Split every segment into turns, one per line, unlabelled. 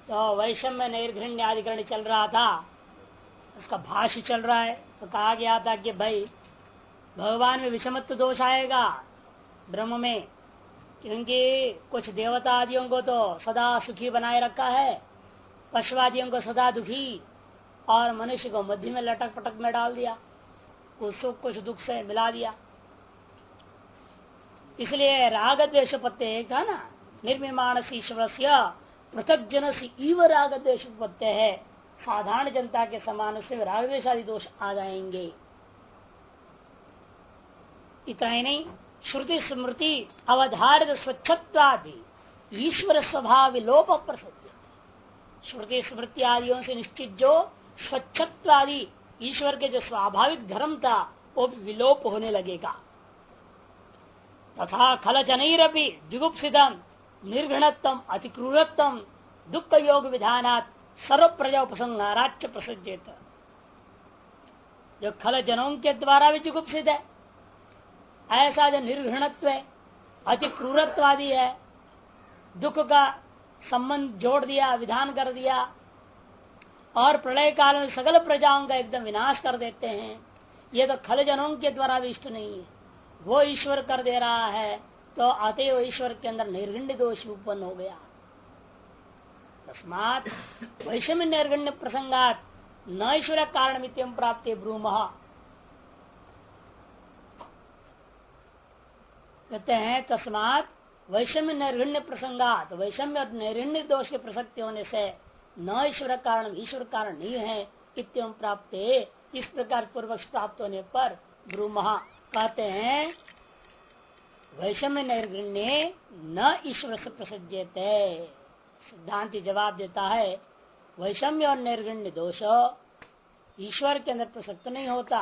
तो वैषम्य नैर्घृण्य अधिकरण चल रहा था, उसका भाष्य चल रहा है। तो कहा गया था कि भाई भगवान में विषमत्व दोष आएगा ब्रह्म में, क्योंकि कुछ देवता आदियों को तो सदा सुखी बनाए रखा है, पशुवादियों को सदा दुखी, और मनुष्य को मध्य में लटक पटक में डाल दिया, कुछ सुख कुछ दुख से मिला दिया। इसलिए राग द्वेष पत्ते का ना निर्मिमाण ईश्वर से पृथक जन से इव राग द्वेष पत्ते है, साधारण जनता के समान से राग द्वेष आदि दोष आ जाएंगे। इतना ही नहीं, श्रुति स्मृति अवधारित स्वच्छत्वादि ईश्वर स्वभाव विलोप प्रसिद्ध, श्रुति स्मृति आदियों से निश्चित जो स्वच्छत्वादि ईश्वर के जो स्वाभाविक धर्म था वो विलोप होने लगेगा। तथा खल जनरपी जुगुप्सितम निर्घृणत्म अतिक्रूरत्म दुख योग विधानात् सर्व प्रजा उपसंहाराच्य प्रसज्जेत। जो खल जनों के द्वारा भी जुगुप्सित है, ऐसा जो निर्घृणत्व है, अति क्रूरत्वादी है, दुख का संबंध जोड़ दिया, विधान कर दिया, और प्रलय काल में सकल प्रजाओं का एकदम विनाश कर देते हैं, ये तो खल जनों के द्वारा भी इष्ट नहीं है, वो ईश्वर कर दे रहा है। तो अतएव ईश्वर के अंदर निर्गण्य दोष उत्पन्न हो गया। तस्मात् वैषम्य निर्गण्य प्रसंगात न ईश्वर कारण मित्यम प्राप्त ब्रूमः। कहते हैं तस्मात् वैषम्य निर्गण्य प्रसंगात, वैषम्य और निर्गण्य दोष के प्रसक्ति होने से न ईश्वर कारण, ईश्वर कारण नहीं है इत्यम प्राप्त, इस प्रकार पूर्वक प्राप्त होने पर ब्रूमः कहते हैं वैषम्य निर्गण्य न ईश्वर से प्रसज्यते। सिद्धांति जवाब देता है वैषम्य और निर्गण्य दोष ईश्वर के अंदर प्रसक्त नहीं होता।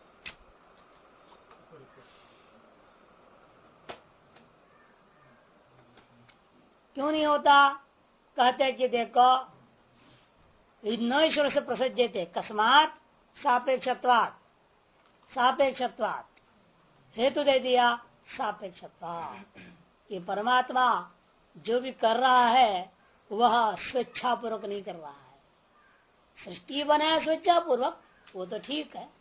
क्यों नहीं होता? कहते कि देखो न ईश्वर से प्रसज्यते कस्मात सापेक्षत्वात्, सापेक्षत्वात् हेतु दे दिया सापेक्षत्वात्, कि परमात्मा जो भी कर रहा है वह स्वेच्छापूर्वक नहीं कर रहा है। सृष्टि बनाया स्वेच्छापूर्वक, वो तो ठीक है,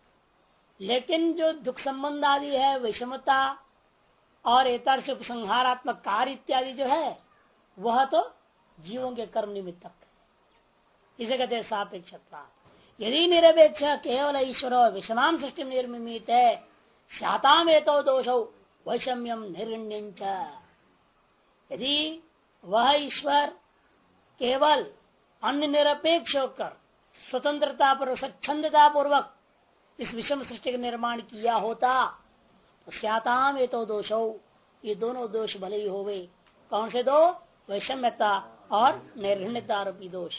लेकिन जो दुख संबंध आदि है, विषमता और एतर्ष उपसंहारात्मक कार्य इत्यादि जो है वह तो जीवों के कर्म निमित्तक है। इसे कहते हैं सापेक्षत्वात्। यदि निरपेक्ष केवल ईश्वर विषमाम सृष्टि निर्मित है शाताम एतो दोषौ वैषम्यम निर्गण्यञ्च, यदि वह ईश्वर केवल अन्य निरपेक्ष होकर स्वतंत्रता पर स्वच्छंदता पूर्वक इस विषम सृष्टि का निर्माण किया होता तो शाताम एतो दोषौ, ये दोनों दोष भले ही होवे। कौन से दो? वैषम्यता और निर्घृण्यता रूपी दोष।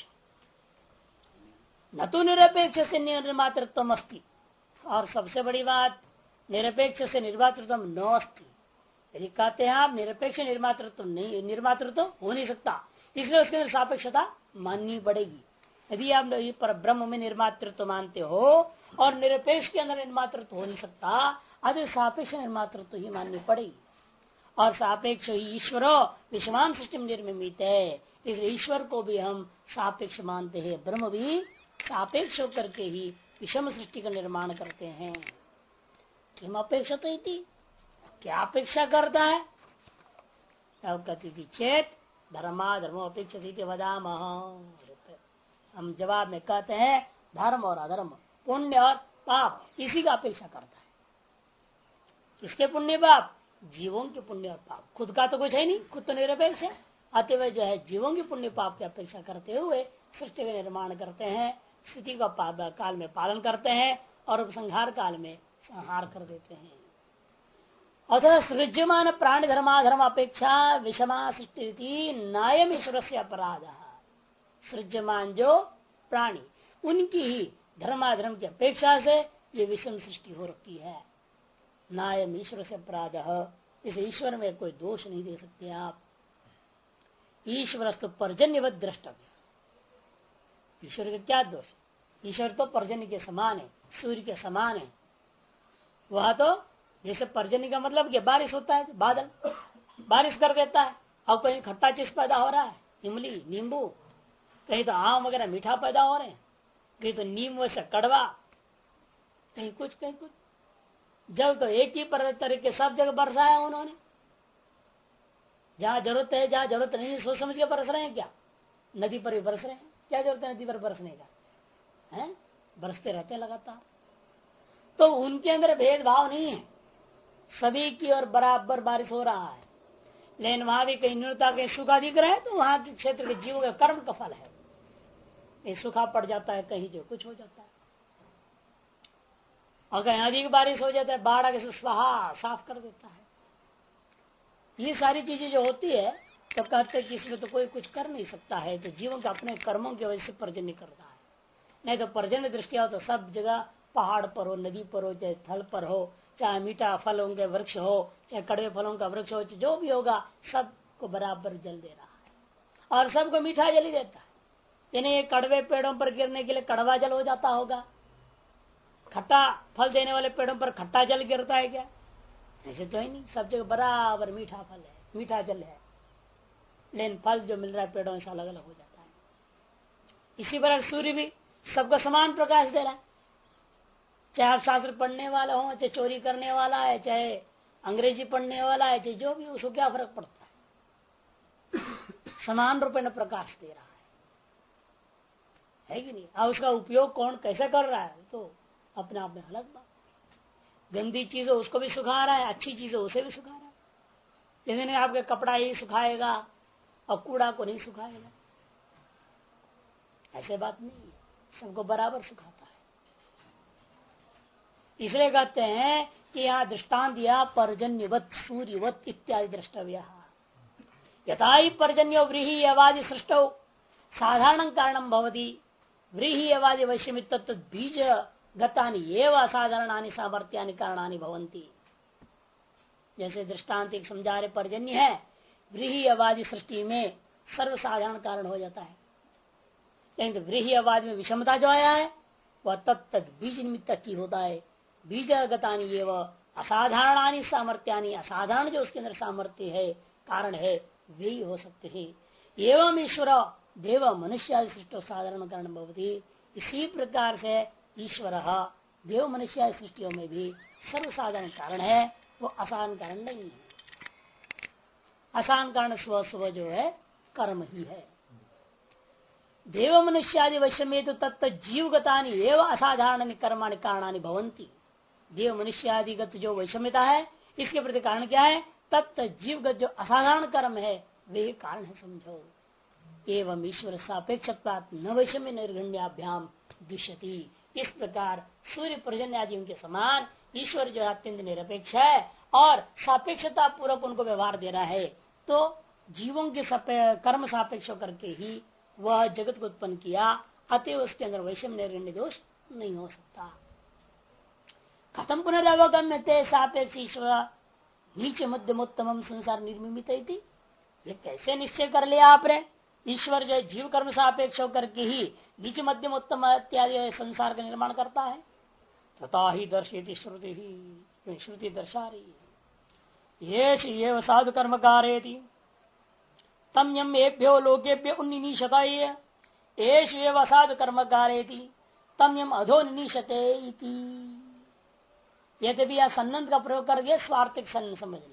न तो निरपेक्ष से निर्मातृत्व अस्ति, और सबसे बड़ी बात निरपेक्ष से निर्मातृत्व न अस्ति। यदि कहते हैं आप निरपेक्ष निर्मातृत्व नहीं, निर्मातृत्व हो नहीं सकता, इसलिए उसके अंदर सापेक्षता माननी पड़ेगी। यदि आप पर ब्रह्म में निर्मातृत्व मानते हो और निरपेक्ष के अंदर निर्मातृत्व हो नहीं सकता, अतः सापेक्ष निर्मातृत्व ही माननी पड़ेगी। और सापेक्ष ईश्वरो विषमान सृष्टि निर्मित है, इसलिए ईश्वर को भी हम सापेक्ष मानते हैं, ब्रह्म भी सापेक्ष होकर के ही विषम सृष्टि का निर्माण करते हैं। किम अपेक्षा तो क्या अपेक्षा करता है? तब कहती थी चेत धर्मा धर्मो अपेक्षा वदाम। हम जवाब में कहते हैं धर्म और अधर्म, पुण्य और पाप, इसी का अपेक्षा करता है। किसके पुण्य पाप? जीवों के पुण्य और पाप। खुद का तो कुछ है नहीं, खुद तो निरपेक्ष है। अतः जो है जीवों के पुण्य पाप की अपेक्षा करते हुए सृष्टि का निर्माण करते हैं, स्थिति का काल में पालन करते हैं और उपसंहार काल में संहार कर देते हैं। अतः सृज्यमान प्राणी धर्माधर्म अपेक्षा विषमा सृष्टि नायम ईश्वर से अपराध। सृज्यमान जो प्राणी उनकी ही धर्माधर्म की अपेक्षा से ये विषम सृष्टि हो रखी है। नायम ईश्वर से अपराध, इस ईश्वर में कोई दोष नहीं दे सकते आप। ईश्वरस्तु पर्जन्यवत द्रष्टव्य, ईश्वर का क्या दोष? ईश्वर तो पर्जन्य के समान है, सूर्य के समान है। वह तो जैसे पर्जन्य का मतलब कि बारिश होता है, बादल बारिश कर देता है, और कहीं खट्टा चीज पैदा हो रहा है, इमली नींबू, कहीं तो आम वगैरह मीठा पैदा हो रहे हैं, कहीं तो नीम वैसे कड़वा, कहीं कुछ कहीं कुछ। जब तो एक ही तरीके सब जगह बरसाया उन्होंने, जहां जरूरत है जहां जरूरत नहीं है सोच समझ के बरस रहे हैं। क्या नदी पर भी बरस रहे हैं? क्या जरूरत है नदी पर बरसने का? है बरसते रहते हैं लगातार। तो उनके अंदर भेदभाव नहीं है, सभी की और बराबर बारिश हो रहा है। लेकिन वहां भी कहीं न्यूनता के सूखा दिख रहा है तो वहां के क्षेत्र के जीवों के कर्म का फल है। ये सूखा पड़ जाता है, कहीं जो कुछ हो जाता है, और कहीं अधिक बारिश हो जाता है, बाढ़ आके स्वाहा साफ कर देता है। ये सारी चीजें जो होती है तो कहते हैं कि इसमें तो कोई कुछ कर नहीं सकता है, तो जीवन के अपने कर्मों की वजह से पर्जन्य करता है। नहीं तो पर्जन्य दृष्टिया हो तो सब जगह, पहाड़ पर हो, नदी पर हो, चाहे थल पर हो, चाहे मीठा फलों के वृक्ष हो, चाहे कड़वे फलों का वृक्ष हो, जो भी होगा सबको बराबर जल दे रहा है और सबको मीठा जल ही देता है। यानी कड़वे पेड़ों पर गिरने के लिए कड़वा जल हो जाता होगा, खट्टा फल देने वाले पेड़ों पर खट्टा जल गिरता है क्या? ऐसे तो ही नहीं, सब जगह बराबर मीठा फल है, मीठा जल है, लेकिन फल जो मिल रहा है पेड़ों से अलग अलग हो जाता है। इसी प्रकार सूर्य भी सबको समान प्रकाश दे रहा है, चाहे आप शास्त्र पढ़ने वाला हो, चाहे चोरी करने वाला है, चाहे अंग्रेजी पढ़ने वाला है, चाहे जो भी, उसको क्या फर्क पड़ता है? समान रूप में प्रकाश दे रहा है कि नहीं? और उसका उपयोग कौन कैसे कर रहा है तो अपने आप में अलग बात। गंदी चीज हो उसको भी सुखा रहा है, अच्छी चीज हो उसे भी सुखा रहा है। लेकिन आपके कपड़ा ही सुखाएगा और कूड़ा को नहीं सुखाएगा, ऐसे बात नहीं है, सबको बराबर सुखाता है। इसलिए कहते हैं कि यहाँ दृष्टांत दिया पर्जन्यवत सूर्यवत इत्यादि द्रष्टव्य। यथा ही पर्जन्यो व्रीहि अवादि सृष्टौ साधारण कारणम भवति, व्रीहि अवादि वैश्यमित तत्व बीज गतानि एवं असाधारणानि सामर्थ्यानि कारणानि भवन्ति। जैसे दृष्टांत एक समझा रहे, पर्जन्य है, व्रीहि अवादि सृष्टि में सर्वसाधारण कारण हो जाता है, लेकिन व्रीहि अवादि में विषमता जो आया है वह तत्त बीज निमित्त की होता है। बीज गतानि एवं असाधारणानि सामर्थ्यानि, असाधारण जो उसके अंदर सामर्थ्य है, कारण है, वे ही हो सकते हैं। एवं ईश्वर देव मनुष्य सृष्टि साधारण कारण भवति। इसी प्रकार से ईश्वर देव मनुष्य सृष्टियों में भी सर्वसाधारण कारण है, वो असाधारण कारण नहीं है। असाधारण कारण स्व स्व जो है कर्म ही है। देव मनुष्यादि वैश्य में तो तत्त जीवगतानि एवं असाधारण कर्माणि कारणानि भवन्ति। देव मनुष्यादिगत जो वैषम्यता है इसके प्रति कारण क्या है? तत्त जीवगत जो असाधारण कर्म है वे कारण है, समझो। एवं ईश्वर सापेक्षत्वात् न वैषम्य निर्गण्याभ्याम दुष्यति। इस प्रकार सूर्य पर्जन्य आदि उनके समान ईश्वर जो अत्यंत निरपेक्ष है और सापेक्षता पूर्वक उनको व्यवहार दे रहा है, तो जीवों के कर्म सापेक्ष करके ही वह जगत को उत्पन्न किया, अतः उसके अंदर वैषम्य निर्गण्य दोष नहीं हो सकता। खत्म पुनरवगम्य थे सापेक्ष ईश्वर नीचे मध्यमोत्तम संसार निर्मित। ये कैसे निश्चय कर लिया आपने? ईश्वर जो जीव कर्म सापेक्ष करके ही बीच मध्यम उत्तम इत्यादि संसार का निर्माण करता है। तथा ही दर्शयति श्रुति, ही श्रुति दर्शा रही है। ये साधु कर्म कारेति तम यम एभ्यो लोकेभ्य उन्निशता, एव साधु कर्म कारेति तम यम अधो निशते। यदि भी यह सन्नंद का प्रयोग कर दिया, स्वार्थिक सन्न समझना।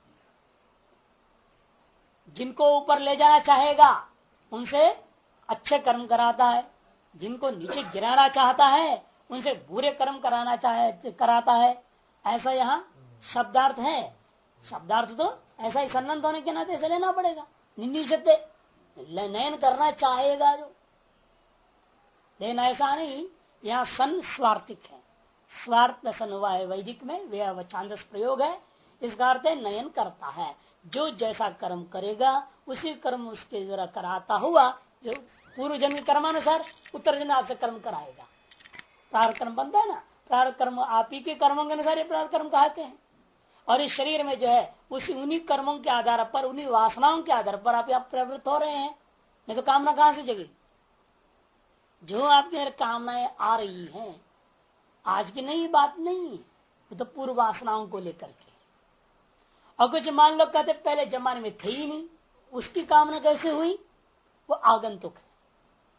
जिनको ऊपर ले जाना चाहेगा उनसे अच्छे कर्म कराता है, जिनको नीचे गिराना चाहता है उनसे बुरे कर्म कराता है। ऐसा यहाँ शब्दार्थ है। शब्दार्थ तो ऐसा ही सन्नंद होने के नाते ऐसे लेना पड़ेगा। निन्दिशते नयन करना चाहेगा जो, लेकिन ऐसा नहीं। यहाँ सन स्वार्थिक है, स्वार्थ सन हुआ है वैदिक में, वह छांदस प्रयोग है। इसका अर्थ है नयन करता है, जो जैसा कर्म करेगा उसी कर्म उसके द्वारा कराता हुआ, जो पूर्व जन्म कर्मानुसार उत्तर जन्म आपसे कर्म कराएगा। प्रारब्ध कर्म बनता है ना, प्रारब्ध कर्म आप ही के कर्मों के अनुसार प्रारब्ध कर्म कहते हैं। और इस शरीर में जो है उन्हीं कर्मों के आधार पर, उन्हीं वासनाओं के आधार पर आप यहाँ प्रवृत्त हो रहे हैं। नहीं तो कामना कहां से जगी? जो आपके कामनाएं आ रही हैं आज की नई बात नहीं, वो तो पूर्व वासनाओं को लेकर के। और कुछ मान लो कहते पहले जमाने में थे ही नहीं, उसकी कामना कैसे हुई? वो आगंतुक है।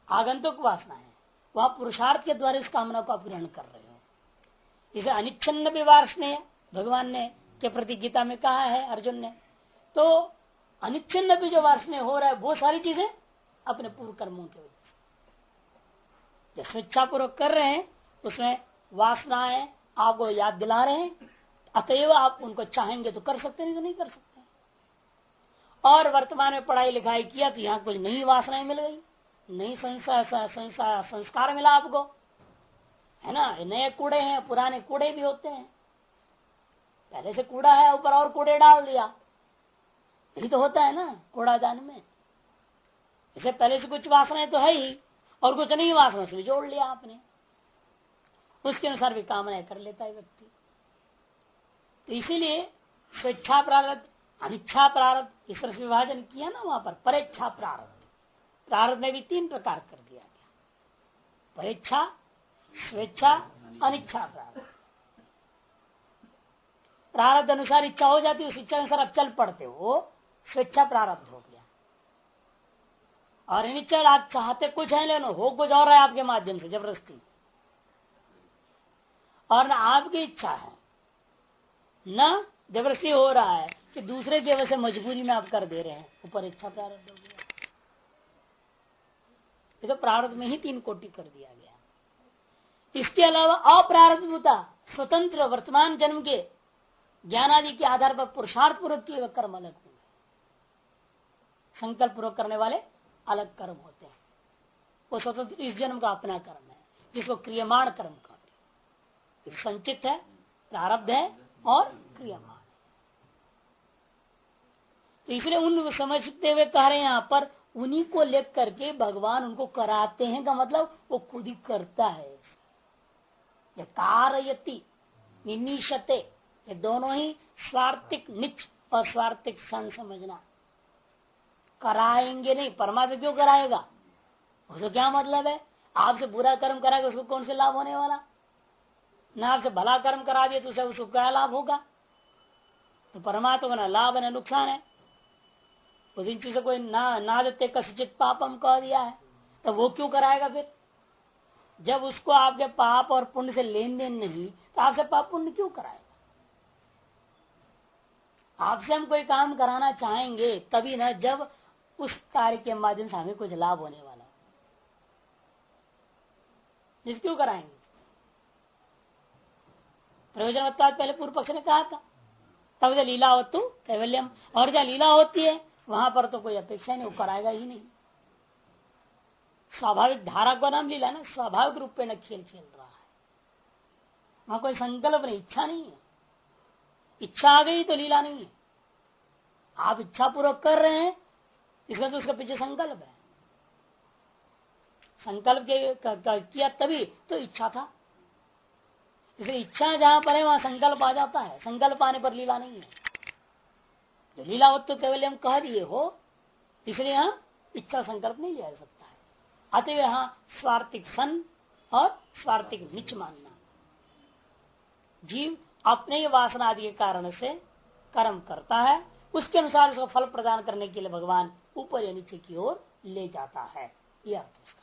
आगंतुक वासना है, वह पुरुषार्थ के द्वारा इस कामना को आप ग्रहण कर रहे हो। इसे अनिच्छन्न भी वासनीय भगवान ने के प्रति गीता में कहा है अर्जुन ने। तो अनिच्छन्न भी जो वासनीय हो रहा है वो सारी चीजें अपने पूर्व कर्मों की वजह से जो स्वेच्छापूर्वक कर रहे हैं उसमें वासनाएं आपको याद दिला रहे हैं, अतएव आप उनको चाहेंगे तो कर सकते नहीं तो नहीं कर सकते। और वर्तमान में पढ़ाई लिखाई किया तो यहाँ कुछ नई वासनाएं मिल गई, नई संस्कार मिला आपको, है ना। नए कूड़े हैं, पुराने कूड़े भी होते हैं, पहले से कूड़ा है ऊपर और कूड़े डाल दिया, यही तो होता है ना कूड़ादान में। इसे पहले से कुछ वासनाएं तो है ही और कुछ नई वासना से भी जोड़ लिया आपने, उसके अनुसार भी कामनाएं कर लेता है व्यक्ति। तो इसीलिए स्वेच्छा प्रारब्ध, अनिच्छा प्रारब्ध इस तरह से विभाजन किया ना वहां पर। परेच्छा प्रारब्ध, प्रारब्ध में भी 3 प्रकार कर दिया गया, परेच्छा, स्वेच्छा, अनिच्छा प्रारब्ध। प्रारब्ध अनुसार इच्छा हो जाती है, उस इच्छा अनुसार आप चल पड़ते हो, स्वेच्छा प्रारब्ध हो गया। और अनिच्छा आप चाहते कुछ है लेकिन हो कुछ और है आपके माध्यम से जबरदस्ती, और न आपकी इच्छा है न जबरदस्ती हो रहा है कि दूसरे की वजह से मजबूरी में आप कर दे रहे हैं, ऊपर इच्छा प्रारब्ध हो गया। ये तो प्रारब्ध में ही 3 कोटि कर दिया गया। इसके अलावा अप्रारब्धता स्वतंत्र वर्तमान जन्म के ज्ञान आदि के आधार पर पुरुषार्थ पूर्वक किए कर्म अलग होंगे, संकल्प पूर्वक करने वाले अलग कर्म होते हैं। वो स्वतंत्र इस जन्म का अपना कर्म है जिसको क्रियमाण कर्म कहते हैं। संचित है, प्रारब्ध है और क्रियमाण। तो इसलिए उन समझते हुए कह रहे हैं यहाँ पर, उन्हीं को लेकर करके भगवान उनको कराते हैं का मतलब वो खुद ही करता है। ये कारयति निनिशते, ये दोनों ही स्वार्थिक निच और स्वार्थिक सन समझना। कराएंगे नहीं, परमात्मा क्यों कराएगा, उसको क्या मतलब है। आपसे बुरा कर्म कराएगा उसको कौन से लाभ होने वाला, ना आपसे भला कर्म करा दिया तो उसको क्या लाभ होगा। तो परमात्मा का ना लाभ ना नुकसान है। उस इन चीजों कोई ना देते कसिचित पापम कह दिया है, तो वो क्यों कराएगा फिर। जब उसको आपके पाप और पुण्य से लेन देन नहीं तो आपसे पाप पुण्य क्यों कराएगा। आपसे हम कोई काम कराना चाहेंगे तभी ना जब उस कार्य के माध्यम से हमें कुछ लाभ होने वाला, जिस क्यों कराएंगे। प्रयोजनवत्वाद पहले पूर्व पक्ष ने कहा था, तब जब लीला हो तो कैवल्यम, और जहाँ लीला होती है वहां पर तो कोई अपेक्षा नहीं, वो कराएगा ही नहीं। स्वाभाविक धारा को नाम लीला ना, स्वाभाविक रूप में खेल खेल रहा है, वहां कोई संकल्प नहीं, इच्छा नहीं है। इच्छा आ गई तो लीला नहीं है। आप इच्छा पूर्वक कर रहे हैं इसका तो उसके पीछे संकल्प है, संकल्प किया तभी तो इच्छा था। इसलिए इच्छा जहां पर है वहां संकल्प आ जाता है, संकल्प आने पर लीला नहीं है। जो लीला हो तो केवल हम कह दिए हो, इसलिए यहाँ इच्छा संकल्प नहीं लिया जा सकता है। अतः यहाँ स्वार्थिक सन और स्वार्थिक निच मानना। जीव अपने ही वासना आदि के कारण से कर्म करता है, उसके अनुसार उसको फल प्रदान करने के लिए भगवान ऊपर या नीचे की ओर ले जाता है। यह अर्थ उसका।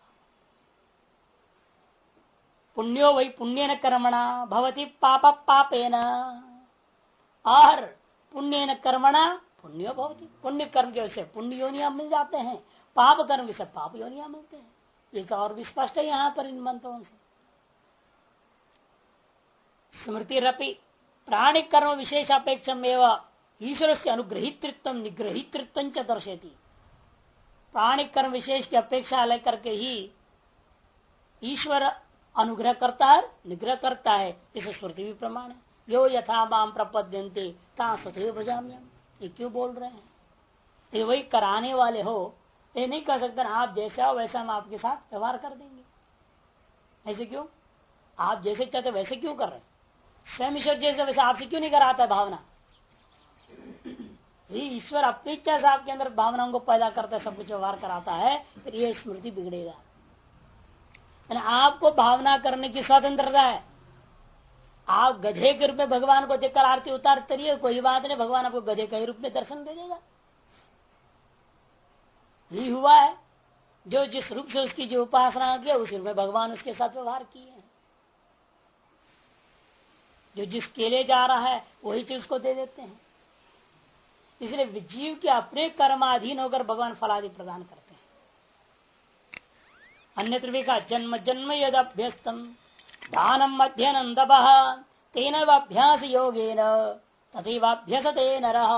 पुण्यो वही पुण्य न कर्मणा भवति पाप पापेन, और पुण्य न कर्मणा पुण्यो भवति, पुण्य कर्म के वजह से पुण्य योनियां मिल जाते हैं, पाप कर्म से पाप योनियां मिलते हैं। ये तो और भी स्पष्ट है यहाँ पर इन मंत्रों से। स्मृति रपि प्राणी कर्म विशेष अपेक्षम एवं ईश्वर से अनुग्रहितृत्व निग्रहितृत्व दर्शेती। प्राणी कर्म विशेष की अपेक्षा लेकर के ही ईश्वर अनुग्रह करता है, निग्रह करता है, इसे श्रुति भी प्रमाण है। यो यथा माम प्रपद्यन्ते ता सतैव भजाम्यहम्। ये क्यों बोल रहे हैं, ये वही कराने वाले हो, ये नहीं कह सकते आप जैसा हो वैसा हम आपके साथ व्यवहार कर देंगे। ऐसे क्यों, आप जैसे चाहते वैसे क्यों कर रहे हैं, स्वयं ईश्वर जैसे वैसे आपसे क्यों नहीं कराता भावना। ईश्वर अपनी इच्छा से आपके अंदर भावनाओं को पैदा करता है, सब कुछ व्यवहार कराता है, फिर ये स्मृति बिगड़ेगा। आपको भावना करने की स्वतंत्रता है। आप गधे के रूप में भगवान को देखकर आरती उतारते, कोई बात नहीं, भगवान आपको गधे के रूप में दर्शन दे देगा। यही हुआ है, जो जिस रूप से उसकी जो उपासना किया उस रूप में भगवान उसके साथ व्यवहार किए हैं। जो जिसके लिए जा रहा है वही चीज उसको दे देते हैं। इसलिए जीव के अपने कर्माधीन होकर भगवान फलादि प्रदान करते हैं। अन्यत्र भी का जन्म जन्म यद अभ्यस्तम दानम अध्ययन तपः तेन अभ्यास योगेन तथैवाभ्यसते नरः।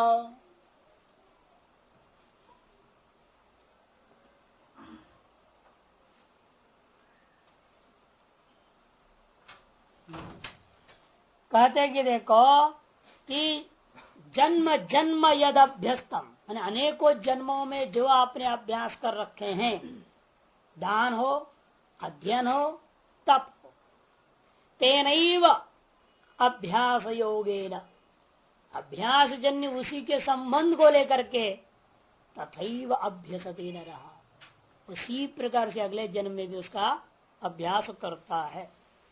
कहते कि देखो कि जन्म जन्म यद अभ्यस्तम मैंने अनेकों जन्मों में जो आपने अभ्यास कर रखे हैं, दान हो, अध्ययन हो, तप हो, तेनैव अभ्यास योगेन अभ्यास जन्य उसी के संबंध को लेकर के तथैव अभ्यसते न रहा उसी प्रकार से अगले जन्म में भी उसका अभ्यास करता है।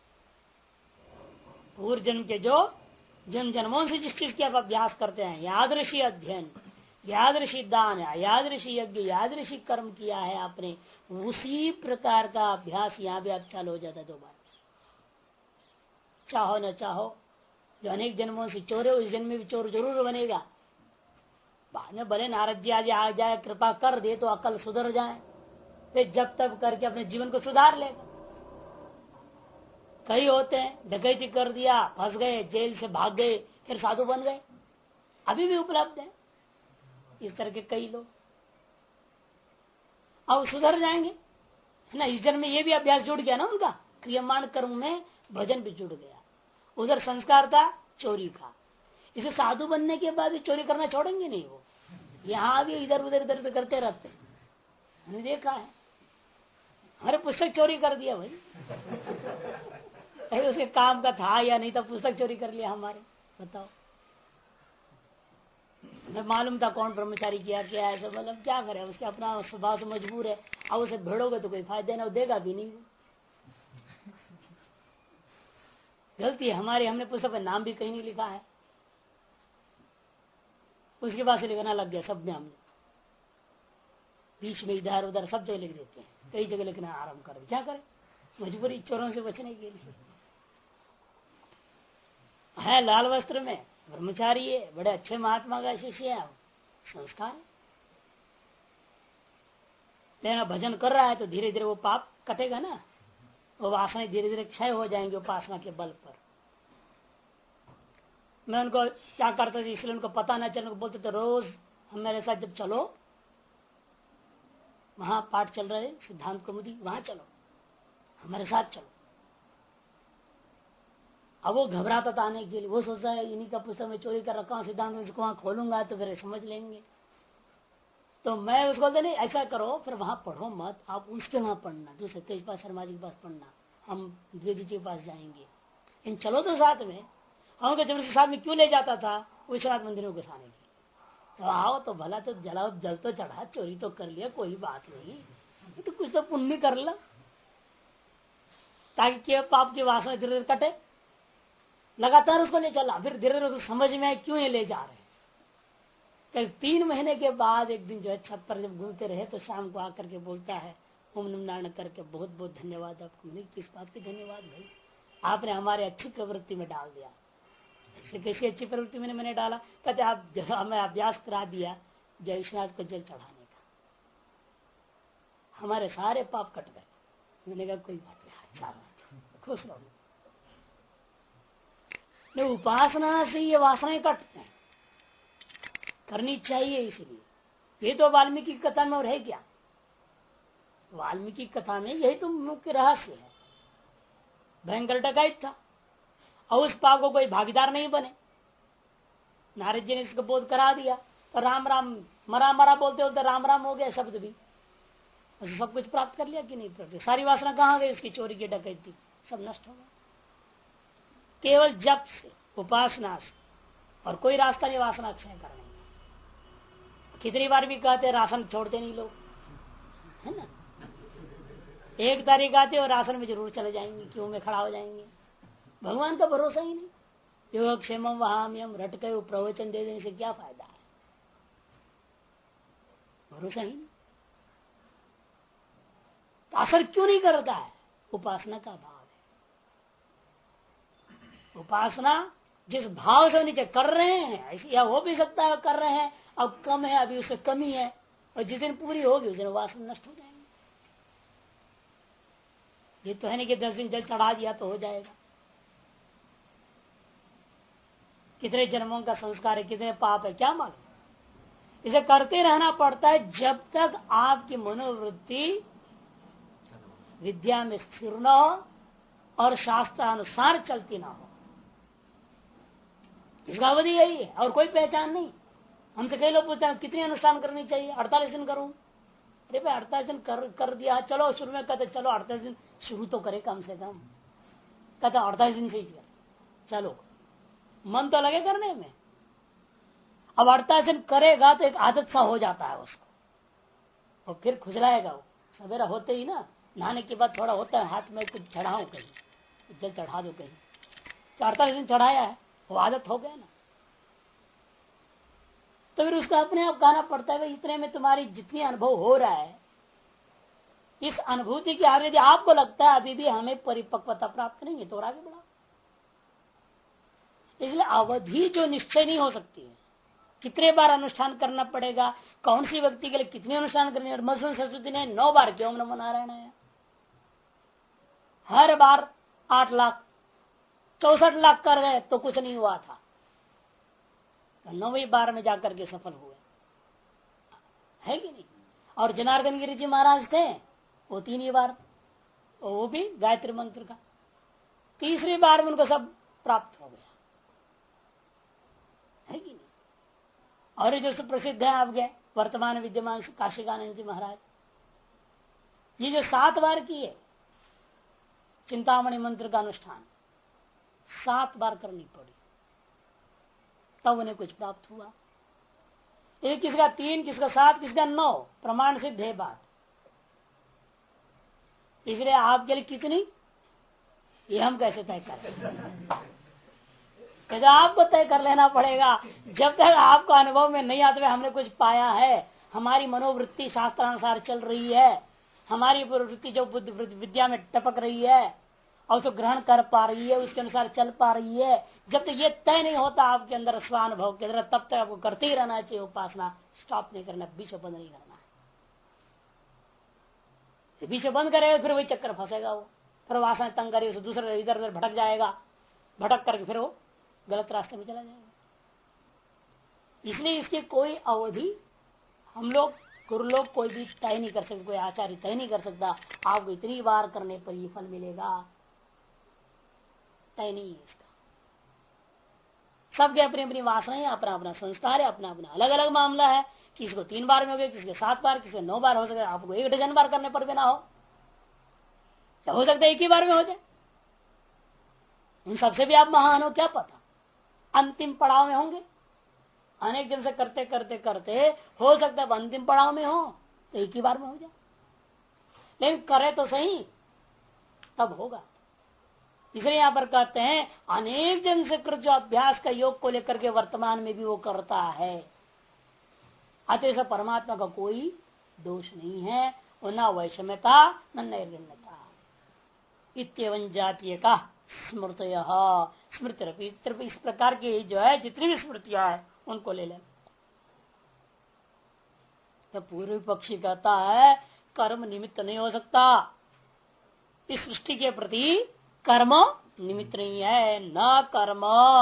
पूर्व जन्म के जो जन्म जन्मों से जिस चीज की आप अभ्यास करते हैं, यादृशी अध्ययन, यादृशी दान, यादृशी यज्ञ, यादृशी कर्म किया है आपने, उसी प्रकार का अभ्यास यहाँ भी आप चालू हो जाता है दोबारा। चाहो न चाहो, जो अनेक जन्मों से चोर है उस जन्म में भी चोर जरूर बनेगा। बाद में भले नारद जी आदि आ जाए, कृपा कर दे तो अकल सुधर जाए, फिर जब तब करके अपने जीवन को सुधार लेगा। कई होते हैं डकैती कर दिया, फंस गए, जेल से भाग गए, फिर साधु बन गए, अभी भी उपलब्ध है इस तरह के कई लोग। अब सुधर जाएंगे है ना। इस जन्म में ये भी अभ्यास जुड़ गया ना उनका, क्रियमान कर्म में भजन भी जुड़ गया। उधर संस्कार था चोरी का, इसे साधु बनने के बाद भी चोरी करना छोड़ेंगे नहीं वो, यहाँ भी इधर उधर करते रहते हैं। मैंने देखा है, हमारे पुस्तक चोरी कर दिया भाई उसके काम का था या नहीं था, पुस्तक चोरी कर लिया हमारे, बताओ। मैं मालूम था कौन ब्रह्मचारी किया क्या है, मतलब क्या करे, उसके अपना स्वभाव से मजबूर है। अब उसे भिड़ोगे तो कोई फायदा ना, देगा भी नहीं। गलती है हमारी, हमने पुस्तक में नाम भी कहीं नहीं लिखा है, उसके बाद से लिखना लग गया सब में। हमने बीच में इधर उधर सब जगह लिख देते हैं, कई जगह लिखना आरम्भ कर, क्या करें, मजबूरी चोरों से बचने के लिए है। लाल वस्त्र में ब्रह्मचारी है, बड़े अच्छे महात्मा का शिष्य है, संस्कार लेना, भजन कर रहा है तो धीरे धीरे वो पाप कटेगा ना, वो वासनाएं धीरे धीरे क्षय हो जाएंगे उपासना के बल पर। मैं उनको क्या करता था, इसलिए उनको पता ना चले, बोलते थे रोज हम मेरे साथ जब चलो, वहां पाठ चल रहे सिद्धांत कौमुदी, वहां चलो, हमारे साथ चलो। अब वो घबराता था आने के लिए, वो सोचता है इन्हीं का पुस्तक में चोरी कर रखा हूं सिद्धांत में, वहां खोलूंगा तो फिर समझ लेंगे। तो मैं उसको बोलते नहीं, ऐसा करो फिर वहां पढ़ो मत, आप उसके वहां पढ़ना, दूसरे तेजपाल शर्मा जी के पास पढ़ना, हम द्विवेदी जी के पास जाएंगे, इन चलो तो साथ में। हम जबरदस्ती साथ में क्यों ले जाता था, विश्वनाथ मंदिरों को घुसाने के, तो आओ तो भला, तो जलाओ, जल तो चढ़ा, चोरी तो कर लिया, कोई बात नहीं, तो कुछ तो पुण्य कर ला, ताकि पाप की वासना धीरे धीरे कटे। लगातार उसको ले चला, फिर धीरे धीरे समझ में आए क्यों ये ले जा रहे हैं। कल 3 महीने के बाद एक दिन जो है छत पर जब घूमते रहे तो शाम को आकर के बोलता है ओम नमः नारायण करके, बहुत बहुत धन्यवाद आपको। नहीं, किस बात की धन्यवाद भाई, आपने हमारे अच्छी प्रवृत्ति में डाल दिया। कैसी अच्छी प्रवृत्ति मैंने डाला, कहते आप हमें अभ्यास करा दिया जयनाथ को जल चढ़ाने का, हमारे सारे पाप कट गए। मैंने कहा कोई बात नहीं, अच्छा खुश रहो। उपासना से ये वासनाएं कटते हैं, करनी चाहिए। इसलिए ये तो वाल्मीकि की कथा में और है क्या, वाल्मीकि कथा में यही तो मुख्य रहस्य है। भयंकर डकैत था और उस पाप को कोई भागीदार नहीं बने, नारद जी ने इसको बोध करा दिया, तो राम राम मरा मरा बोलते बोलते राम राम हो गया शब्द भी, उसे सब कुछ प्राप्त कर लिया कि नहीं प्राप्त। सारी वासना कहाँ गई उसकी, चोरी की डकैती सब नष्ट हो गया। केवल जप से, उपासना से, और कोई रास्ता नहीं वासना क्षय करने का। कितनी बार भी कहते राशन छोड़ते नहीं लोग, है ना, एक तारीख आते और राशन में जरूर चले जाएंगे, क्यों में खड़ा हो जाएंगे। भगवान का भरोसा ही नहीं। योगक्षेम वहाम्यम रट के प्रवचन दे देने से क्या फायदा है, भरोसा ही नहीं। तो असर क्यों नहीं करता है? उपासना का भाव है। उपासना जिस भाव से नीचे कर रहे हैं, या हो भी सकता है कर रहे हैं, अब कम है, अभी उससे कमी है, और जिस दिन पूरी होगी उस दिन वासना नष्ट हो जाएंगे। ये तो है नहीं कि 10 दिन जल चढ़ा दिया तो हो जाएगा। कितने जन्मों का संस्कार है, कितने पाप है, क्या मालूम। इसे करते रहना पड़ता है जब तक आपकी मनोवृत्ति विद्या में स्थिर न हो और शास्त्रानुसार चलती ना हो। इसका अवधि यही है और कोई पहचान नहीं। हमसे कई लोग पूछते हैं कितने अनुष्ठान करनी चाहिए? 48 दिन करूं। अरे भाई 48 दिन कर दिया, चलो शुरू में कहते चलो 48 दिन शुरू तो करे कम से कम, कहते 48 दिन से ही चलो, मन तो लगे करने में। अब 48 दिन करेगा तो एक आदत सा हो जाता है उसको, और फिर खुजलाएगा वो। सवेरा होते ही ना नहाने के बाद थोड़ा होता है हाथ में कुछ चढ़ाऊं, कहीं जल चढ़ा दो कहीं, तो 48 दिन चढ़ाया है, वो आदत हो गया ना। तो फिर उसको अपने आप कहना पड़ता है इतने में तुम्हारी जितनी अनुभव हो रहा है, इस अनुभूति के आगे यदि आपको लगता है अभी भी हमें परिपक्वता प्राप्त नहीं है तो और आगे बढ़ाओ। इसलिए अवधि जो निश्चय नहीं हो सकती है, कितने बार अनुष्ठान करना पड़ेगा, कौन सी व्यक्ति के लिए कितने अनुष्ठान करने। मधुसूदन सरस्वती ने 9 बार क्यों नमो नारायण है, हर बार 8 लाख 64 लाख कर गए तो कुछ नहीं हुआ था, 9वीं बार में जाकर के सफल हुए, है कि नहीं। और जनार्दन गिरी जी महाराज थे, वो 3 बार, वो भी गायत्री मंत्र का, तीसरी बार में उनको सब प्राप्त हो गया, है कि नहीं। और जो सुप्रसिद्ध है आपके वर्तमान विद्यमान काशिकानंद जी महाराज, ये जो 7 बार किए चिंतामणि मंत्र का अनुष्ठान, 7 बार करनी पड़ी तब उन्हें कुछ प्राप्त हुआ। एक किसका 3, किसका 7, किसका 9, प्रमाण सिद्ध है बात। इसलिए आपके लिए कितनी, ये हम कैसे तय करें? तो आपको तय कर लेना पड़ेगा। जब तक आपको अनुभव में नहीं आता हमने कुछ पाया है, हमारी मनोवृत्ति शास्त्रानुसार चल रही है, हमारी प्रवृत्ति जो बुद्धि विद्या में टपक रही है और उसको ग्रहण कर पा रही है, उसके अनुसार चल पा रही है, जब तक ये तय नहीं होता आपके अंदर स्वानुभव के अंदर, तब तक आपको करते ही रहना चाहिए उपासना। स्टॉप नहीं करना, बीच बंद नहीं करना है। बीच बंद करेगा फिर वही चक्कर फंसेगा, वो फिर वासना तंग करेगी, दूसरे इधर उधर भटक जाएगा, भटक करके फिर वो गलत रास्ते में चला जाएगा। इसलिए इसकी कोई अवधि हम लोग गुरु लोग कोई भी तय नहीं कर सकते, कोई आचार्य तय नहीं कर सकता आपको इतनी बार करने पर ये फल मिलेगा, तय नहीं है इसका। सबके अपनी अपनी वासनाएं, अपना अपना संस्कार है, अपना अपना अलग अलग मामला है। किसी को 3 बार में हो गया, किसी को 7 बार, किसी को 9 बार हो सकता है, आपको 1 डजन बार करने पर भी ना हो, तो हो सकता है 1 ही बार में हो जाए। उन सबसे भी आप महान हो क्या पता, अंतिम पड़ाव में होंगे। अनेक जन से करते करते करते हो सकता है अंतिम पड़ाव में हो तो 1 ही बार में हो जाए, लेकिन करे तो सही तब होगा। इसलिए यहां पर कहते हैं अनेक जन से कृत जो अभ्यास का योग को लेकर के वर्तमान में भी वो करता है, अतः परमात्मा का कोई दोष नहीं है, न वैषम्यता न नैर्गण्यता। इत्येवं जातीय का स्मृतय स्मृति, इस प्रकार की जो है जितनी भी स्मृतियां है उनको ले लें। तो पूर्व पक्षी कहता है कर्म निमित्त नहीं हो सकता, इस सृष्टि के प्रति कर्म निमित्त नहीं है। न कर्म,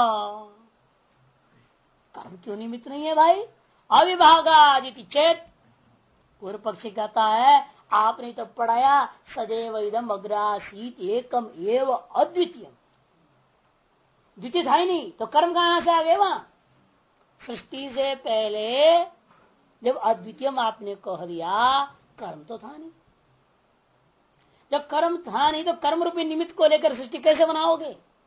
कर्म क्यों निमित्त नहीं है भाई? अविभागादिति चेत, पूर्व पक्षी कहता है आपने तो पढ़ाया सदैव इदम अग्रासीत एकम एव अद्वितीय, द्वितीय था ही नहीं तो कर्म कहां से आ गए? वहां सृष्टि से पहले जब अद्वितीय आपने कह दिया, कर्म तो था नहीं। जब कर्म था नहीं तो कर्म रूपी निमित्त को लेकर सृष्टि कैसे बनाओगे?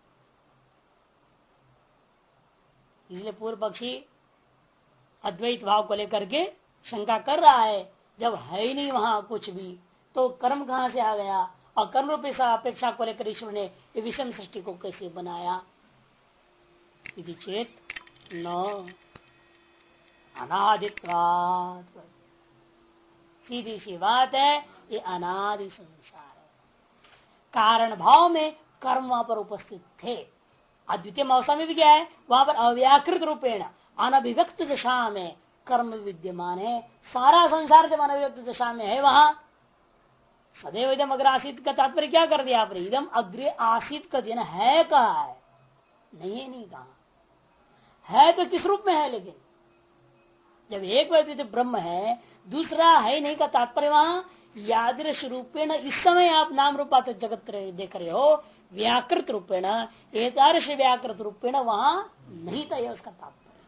इसलिए पूर्व पक्षी अद्वैत भाव को लेकर के शंका कर रहा है, जब है ही नहीं वहां कुछ भी तो कर्म कहां से आ गया, और कर्म रूपी अपेक्षा को लेकर ईश्वर ने विषम सृष्टि को कैसे बनाया? यदि चेत न अनादित्वात्, सीधी सी बात है, ये अनादि संसार है। कारण भाव में कर्म वहां पर उपस्थित थे। अद्वितीय अवस्था में भी क्या है, वहां पर अव्याकृत रूपेण अनभिव्यक्त दशा में कर्म विद्यमान है। सारा संसार जब अनभिव्यक्त दशा में है, वहां सदैव इदम अग्र आसित का तात्पर्य क्या कर दिया आपने? इदम अग्रे आसित का दिन है, कहा है? नहीं कहा है। तो किस रूप में है? लेकिन जब एक व्यक्ति ब्रह्म है, दूसरा है नहीं का तात्पर्य वहां यादृश रूपेण इस समय आप नाम रूपात जगत देख रहे हो, व्याकृत रूपेण एतादृश व्याकृत रूपेण वहां नहीं था। यह उसका तात्पर्य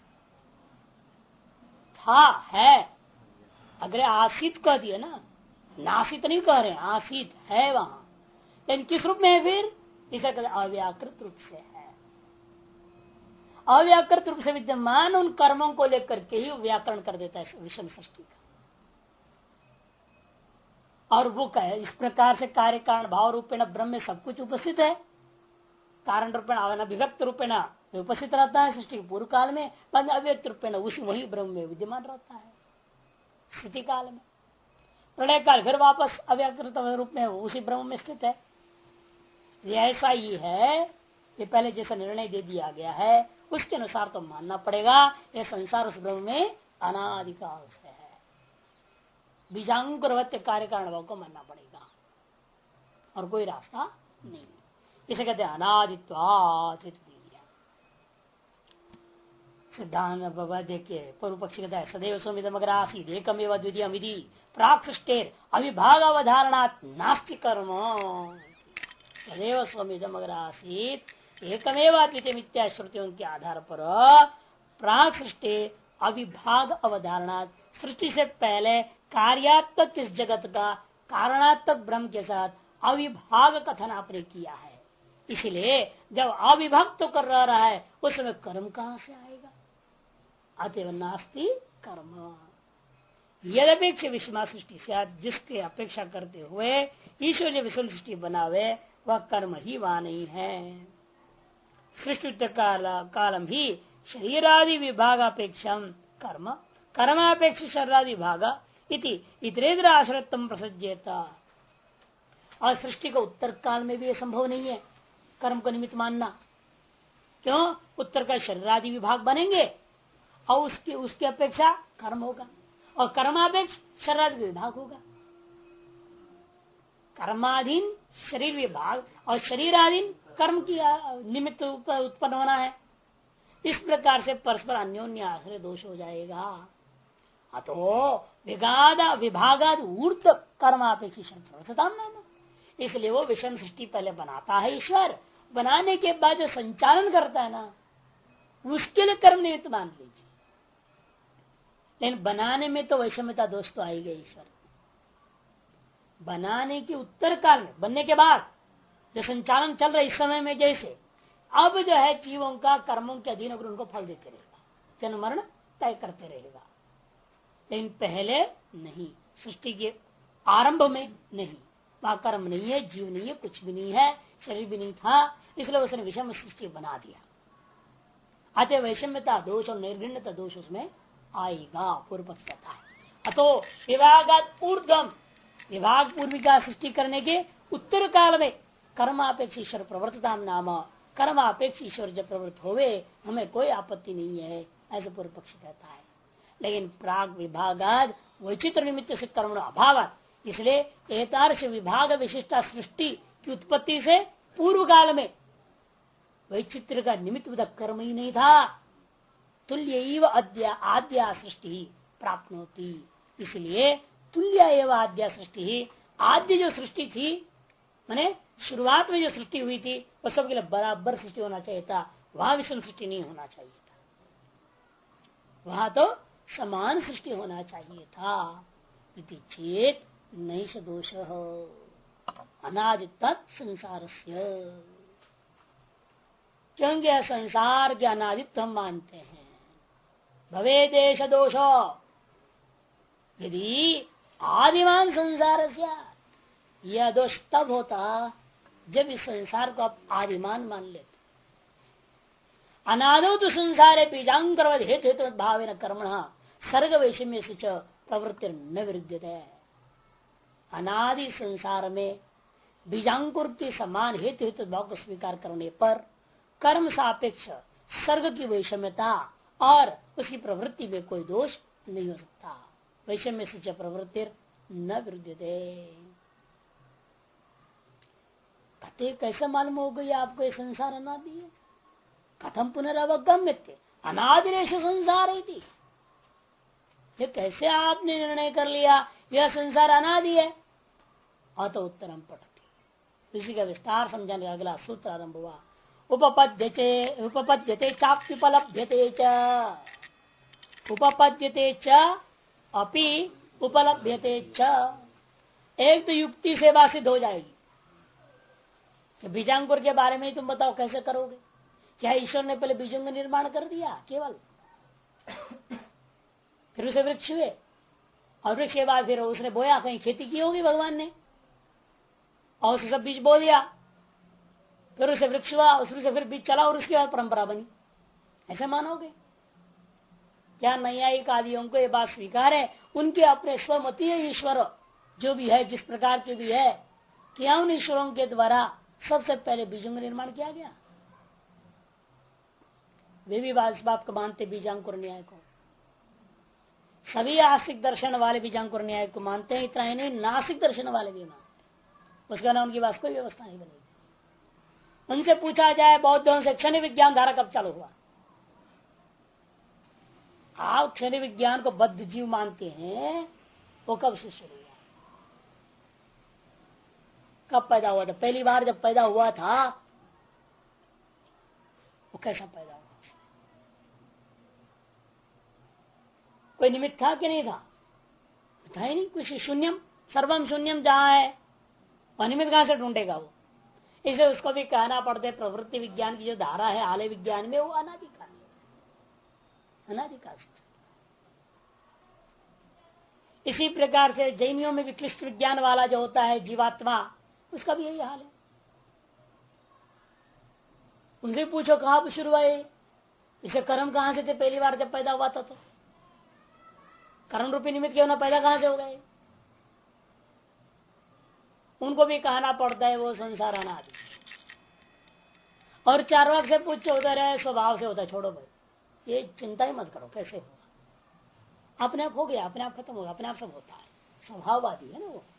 था, है। अग्रे आसित कह दिया ना, नासित नहीं कह रहे, आसित है वहां। लेकिन किस रूप में है फिर? इसे कहते अव्याकृत रूप से है। अव्याकृत रूप से विद्यमान उन कर्मों को लेकर के ही व्याकरण कर देता है विषम सृष्टि का। और वो कहे इस प्रकार से कार्य कारण भाव रूपेण ब्रह्म में सब कुछ उपस्थित है। कारण रूपेण अभिव्यक्त रूपेण उपस्थित रहता है सृष्टि पूर्व काल में, बाद अव्यक्त रूपेण उसी वही ब्रह्म में विद्यमान रहता है स्थिति काल में। प्रलय काल फिर वापस अव्याकृत रूप में उसी ब्रह्म में स्थित है। ऐसा ही है, ये पहले जैसा निर्णय दे दिया गया है उसके अनुसार तो मानना पड़ेगा। यह संसार उस ब्रह्म में अनादिकाल से है। बीजांकुरवत्य कार्य कारण भाव को मानना पड़ेगा और कोई रास्ता नहीं। इसे कहते हैं अनादित्वात्। सिद्धांत बाबा देखिए, पूर्व पक्षी कहता है सदैव स्वमिदम अग्र आसीत् एकमेव द्वितीयम् इति प्राक् सृष्टेर अविभाग अवधारणात् नास्ति कर्म। सदैव स्वमिदम अग्र आसीत् एकमेव अद्वितीयम् इत्यादि श्रुतियों के आधार पर प्राक् सृष्टि अविभाग अवधारणात्, सृष्टि से पहले कार्यात्मक इस जगत का कारणात्मक ब्रह्म के साथ अविभाग कथन आपने किया है। इसलिए जब अविभक्त तो कर रहा है उस समय कर्म कहां से आएगा? अतएव नास्ति कर्म। यदपेक्ष विषमा सृष्टि से जिसके अपेक्षा करते हुए ईश्वर ने विषम सृष्टि बनावे वह कर्म ही वहां नहीं है। सृष्टि कालम ही शरीरादि विभाग अपेक्षा कर्म, कर्मापेक्ष शरीरादि भाग इति इतरेतर आश्रयत्म प्रसज्येता। और सृष्टि को उत्तर काल में भी यह संभव नहीं है कर्म को निमित्त मानना। क्यों? उत्तर का शरीरादि विभाग बनेंगे और उसकी अपेक्षा कर्म होगा और कर्मापेक्ष शरीरादि विभाग होगा। कर्माधीन शरीर विभाग और शरीराधीन कर्म की निमित्त उत्पन्न होना है। इस प्रकार से परस्पर अन्योन्य आश्रय दोष हो जाएगा। अतो विभागाद ऊर्ध्व कर्मापेक्षी प्रवर्तताम नाम। इसलिए वो विषम सृष्टि पहले बनाता है ईश्वर, बनाने के बाद जो संचालन करता है ना उसके लिए कर्म निमित्त मान लीजिए। लेकिन बनाने में तो वैषम्यता दोष तो आएगा। ईश्वर बनाने के उत्तर काल में, बनने के बाद जो संचालन चल रहा है इस समय में, जैसे अब जो है जीवों का कर्मों के अधीन होकर उनको फल देते रहेगा, जन्म मरण तय करते रहेगा। लेकिन पहले नहीं, सृष्टि के आरंभ में नहीं, वहां कर्म नहीं है, जीव नहीं है, कुछ भी नहीं है, शरीर भी नहीं था, इसलिए उसने विषम सृष्टि बना दिया। अतः वैषम्यता दोष और निर्घृण्यता दोष उसमें आएगा। पूर्व पक्ष कहता है अतो विभागात् ऊर्ध्वम, विभाग पूर्वी का सृष्टि करने के उत्तर काल में कर्मापेक्ष ईश्वर प्रवर्तता नाम, कर्मापेक्ष ईश्वर जब प्रवृत्त होवे हमें कोई आपत्ति नहीं है, ऐसे पूर्व पक्ष कहता है। लेकिन प्राग विभागाद वैचित्र निमित्त से कर्म अभाव, इसलिए एतार्श विभाग विशिष्टा सृष्टि की उत्पत्ति से पूर्व काल में वैचित्र का निमित्त कर्म ही नहीं था। तुल्य आद्या सृष्टि प्राप्त होती, इसलिए तुल्य एवं आद्या सृष्टि ही, आद्य जो सृष्टि थी माने शुरुआत में जो सृष्टि हुई थी वह सबके लिए बराबर सृष्टि होना चाहिए था, वहां विषम सृष्टि नहीं होना चाहिए था, वहां तो समान सृष्टि होना चाहिए था। इति चेत नैष दोष अनादित्व संसार, क्योंकि संसार के अनादित्व हम मानते हैं। भवे देश दोष, यदि आदिमान संसार से, यह दोष तब होता जब इस संसार को आप आदिमान मान लेते। अनादो तो संसार बीजांकर हेतु भाव कर्मण सर्ग वैषम्य से प्रवृत्ति न विरुद्धते। अनादि संसार में बीजांकुर के समान हेतु हेतु भाव को स्वीकार करने पर कर्म सापेक्ष सर्ग की वैषम्यता और उसकी प्रवृत्ति में कोई दोष नहीं हो सकता। वैषम्य से प्रवृत्ति न विरुद्धते। कहते कैसे मालूम हो गई आपको ये संसार अनादि है? कथम पुनरवगम्य अनादिरेश संसार है थी। ये कैसे आपने निर्णय कर लिया यह संसार अनादि है? अतो उत्तरम पठती। इसी का विस्तार समझाने का अगला सूत्र आरंभ हुआ। उपपद्यते चाप्युपलभ्यते च, उपपद्यते च अपि उपलभ्यते च। एक तो युक्ति सेवा सिद्ध हो जाएगी कि बीजांकुर के बारे में ही तुम बताओ कैसे करोगे? क्या ईश्वर ने पहले बीजों का निर्माण कर दिया केवल, फिर उसे वृक्ष हुए और वृक्ष के बाद फिर उसने बोया, कहीं खेती की होगी भगवान ने और उसे सब बीज बो दिया, फिर उसे वृक्ष हुआ, उससे फिर बीज चला और उसकी बाद परंपरा बनी। ऐसे मानोगे? क्या नैयायिक आदियों को ये बात स्वीकार है? उनके अपने स्वमतीय ईश्वर जो भी है, जिस प्रकार के भी है, क्या उन ईश्वरों के द्वारा सबसे पहले बीजों का निर्माण किया गया? वे भी इस बात को मानते बीजांकुर न्याय को। सभी आस्तिक दर्शन वाले बीजांकुर न्याय को मानते हैं। इतना ही नहीं, नास्तिक दर्शन वाले भी मानते। उसका नाम उनकी बात कोई व्यवस्था नहीं बनेगी। उनसे पूछा जाए बौद्धों से क्षण विज्ञान धारा कब चालू हुआ? आप क्षण विज्ञान को बद्ध जीव मानते हैं, वो कब से शुरू हुआ? कब पैदा हुआ था? पहली बार जब पैदा हुआ था वो कैसा पैदा हुआ? कोई निमित्त था कि नहीं था? था ही नहीं कुछ। शून्यम सर्वम शून्यम जहां है वह निमित्त कहां से ढूंढेगा वो? इसे उसको भी कहना पड़ता है प्रवृत्ति विज्ञान की जो धारा है आलय विज्ञान में, वो अनादिकाल अनादिकाल। इसी प्रकार से जैनियों में भी क्लिष्ट विज्ञान वाला जो होता है जीवात्मा, उसका भी यही हाल है। उनसे पूछो कहां पर शुरू हुआ? इसे कर्म कहां से थे पहली बार जब पैदा हुआ था? तो कर्म रूपी निमित्त क्यों ना पैदा कहां से हो गए? उनको भी कहना पड़ता है वो संसार अनादि। और चारवाक से पूछो उधर है स्वभाव से होता है। छोड़ो भाई, ये चिंता ही मत करो कैसे होगा, अपने आप हो गया, अपने आप खत्म होगा, अपने आप सब होता है। स्वभाववादी है ना वो।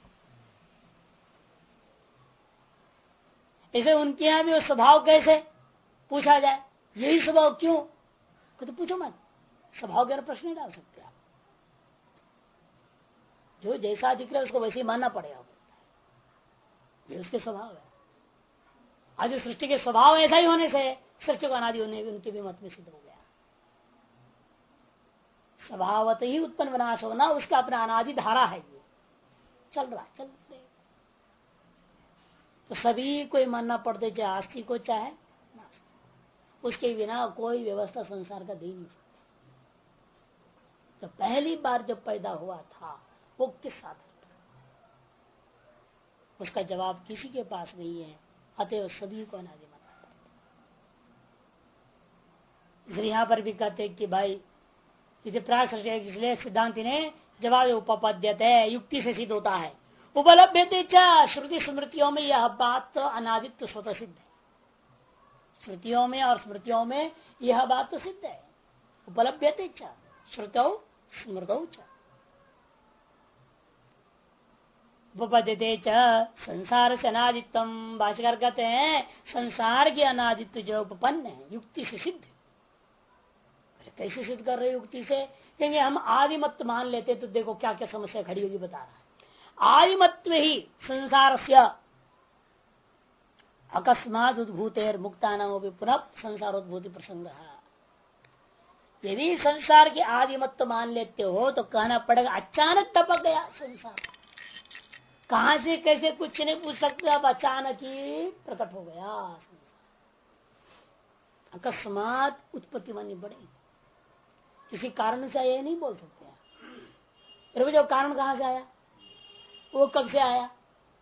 इसे उनके यहां भी वो स्वभाव कैसे पूछा जाए, यही स्वभाव क्यों तो पूछो मत। स्वभाव के प्रश्न नहीं डाल सकते आप। जो जैसा दिख रहा है उसको वैसे ही मानना पड़ेगा, ये उसके स्वभाव है। आज सृष्टि के स्वभाव ऐसा ही होने से सृष्टि को अनादि होने उनके भी मत में सिद्ध हो गया। स्वभावत ही उत्पन्न विनाश होना उसका अपना अनादि धारा है, ये चल रहा चल रहा। तो सभी को मानना पड़ते, चाहे आस्तिक को चाहे नास्तिक। उसके बिना कोई व्यवस्था संसार का दे नहीं सकती। तो पहली बार जब पैदा हुआ था वो किस साधन पर? उसका जवाब किसी के पास नहीं है। अतएव सभी को अनादि मानना पड़ता। इसलिए यहां पर भी कहते कि भाई इसलिए सिद्धांति ने जवाब उपपद्यते युक्ति से सिद्ध होता है। उपलब्धते च श्रुति स्मृतियों में यह बात अनादित्व स्वतः सिद्ध है। श्रुतियों में और स्मृतियों में यह बात तो सिद्ध है। उपलब्धते च श्रुतौ स्मृतौ च उपपद्यते च संसार से अनादित्वम। भाष्यकार कहते हैं संसार के अनादित्व जो उपपन्न है युक्ति से सिद्ध। कैसे सिद्ध कर रहे युक्ति से? क्योंकि हम आदिमत्व मान लेते तो देखो क्या क्या समस्या खड़ी होगी बता रहा है। आदिमत्व ही संसार से अकस्मात उद्भूतेर मुक्ता नाम पुनः संसारोद्भूति प्रसंग। यदि संसार के आदिमत्व मान लेते हो तो कहना पड़ेगा अचानक टपक गया संसार। कहां से कैसे कुछ नहीं पूछ सकते, अब अचानक ही प्रकट हो गया संसार। अकस्मात उत्पत्ति मानी पड़ेगी, किसी कारण से आया नहीं बोल सकते हैं। फिर जो कारण कहां से आया, वो कब से आया,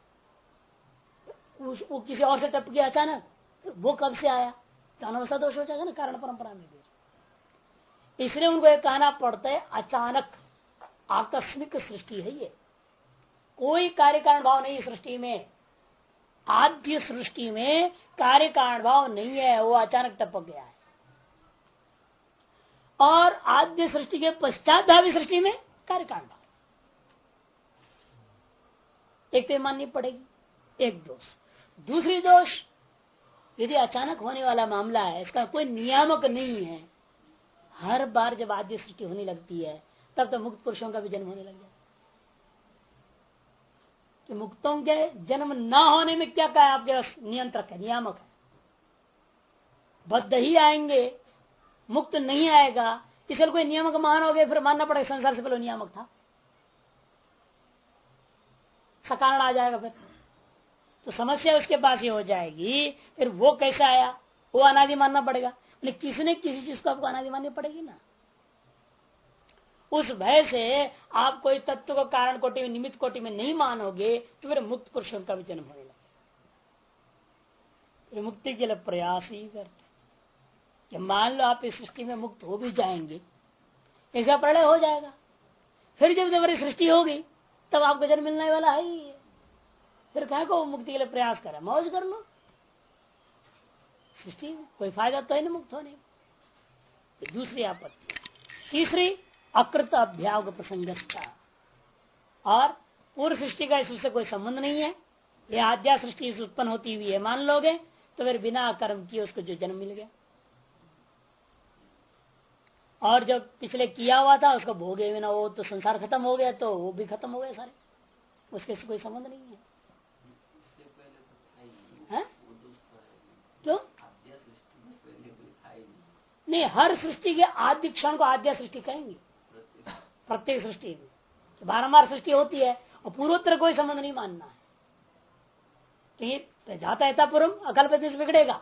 वो किसी और से टप गया अचानक, वो कब से आया, तो अनवस्था दोष हो जाएगा ना कारण परंपरा में भी। इसलिए उनको ये कहना पड़ता है अचानक आकस्मिक सृष्टि है ये। कोई कार्य कारण भाव नहीं सृष्टि में। आद्य सृष्टि में कार्य कारण भाव नहीं है, वो अचानक टपक गया है। और आद्य सृष्टि के पश्चात भावी सृष्टि में कार्य कारण भाव, एक तो माननी पड़ेगी, एक दोष। दूसरी दोष, यदि अचानक होने वाला मामला है, इसका कोई नियामक नहीं है, हर बार जब आद्य सृष्टि होने लगती है तब तो मुक्त पुरुषों का भी जन्म होने लग जाता है। कि मुक्तों के जन्म न होने में क्या क्या आपके नियंत्रक है, नियामक है। बद्ध ही आएंगे, मुक्त नहीं आएगा, इसलिए कोई नियामक मानोगे, फिर मानना पड़ेगा संसार से पहले नियामक था, सकारण आ जाएगा फिर तो समस्या उसके पास ही हो जाएगी। फिर वो कैसे आया, वो अनादि मानना पड़ेगा। किसी ने किसी चीज को आपको अनादि माननी पड़ेगी ना। उस भय से आप कोई तत्व को कारण कोटि में, निमित्त कोटि में नहीं मानोगे तो फिर मुक्त पुरुषों का भी जन्म होने लगेगा। मुक्ति के लिए प्रयास ही करते कि मान लो आप इस सृष्टि में मुक्त हो भी जाएंगे, ऐसा प्रलय हो जाएगा, फिर जब तुम्हारी सृष्टि होगी तब आपको जन्म मिलने वाला है ही। फिर कहा को मुक्ति के लिए प्रयास करें, मौज कर लो सृष्टि में, कोई फायदा तो है ना मुक्त होने। दूसरी आपत्ति। तीसरी, अकृत अभ्याग प्रसंग, और पूर्व सृष्टि का इससे कोई संबंध नहीं है, यह आद्या सृष्टि से उत्पन्न होती हुई है मान लोगे तो फिर बिना कर्म किए उसको जो जन्म मिल गया, और जब पिछले किया हुआ था उसको भोगे बिना वो तो संसार खत्म हो गया, तो वो भी खत्म हो गए सारे, उसके से कोई संबंध नहीं है। क्यों नहीं, हर सृष्टि के आद्य क्षण को आद्या सृष्टि कहेंगे। प्रत्येक सृष्टि में बारंबार सृष्टि होती है और पूर्वोत्तर कोई संबंध नहीं मानना है। तो जाता यथापूर्व अकल्पित से बिगड़ेगा,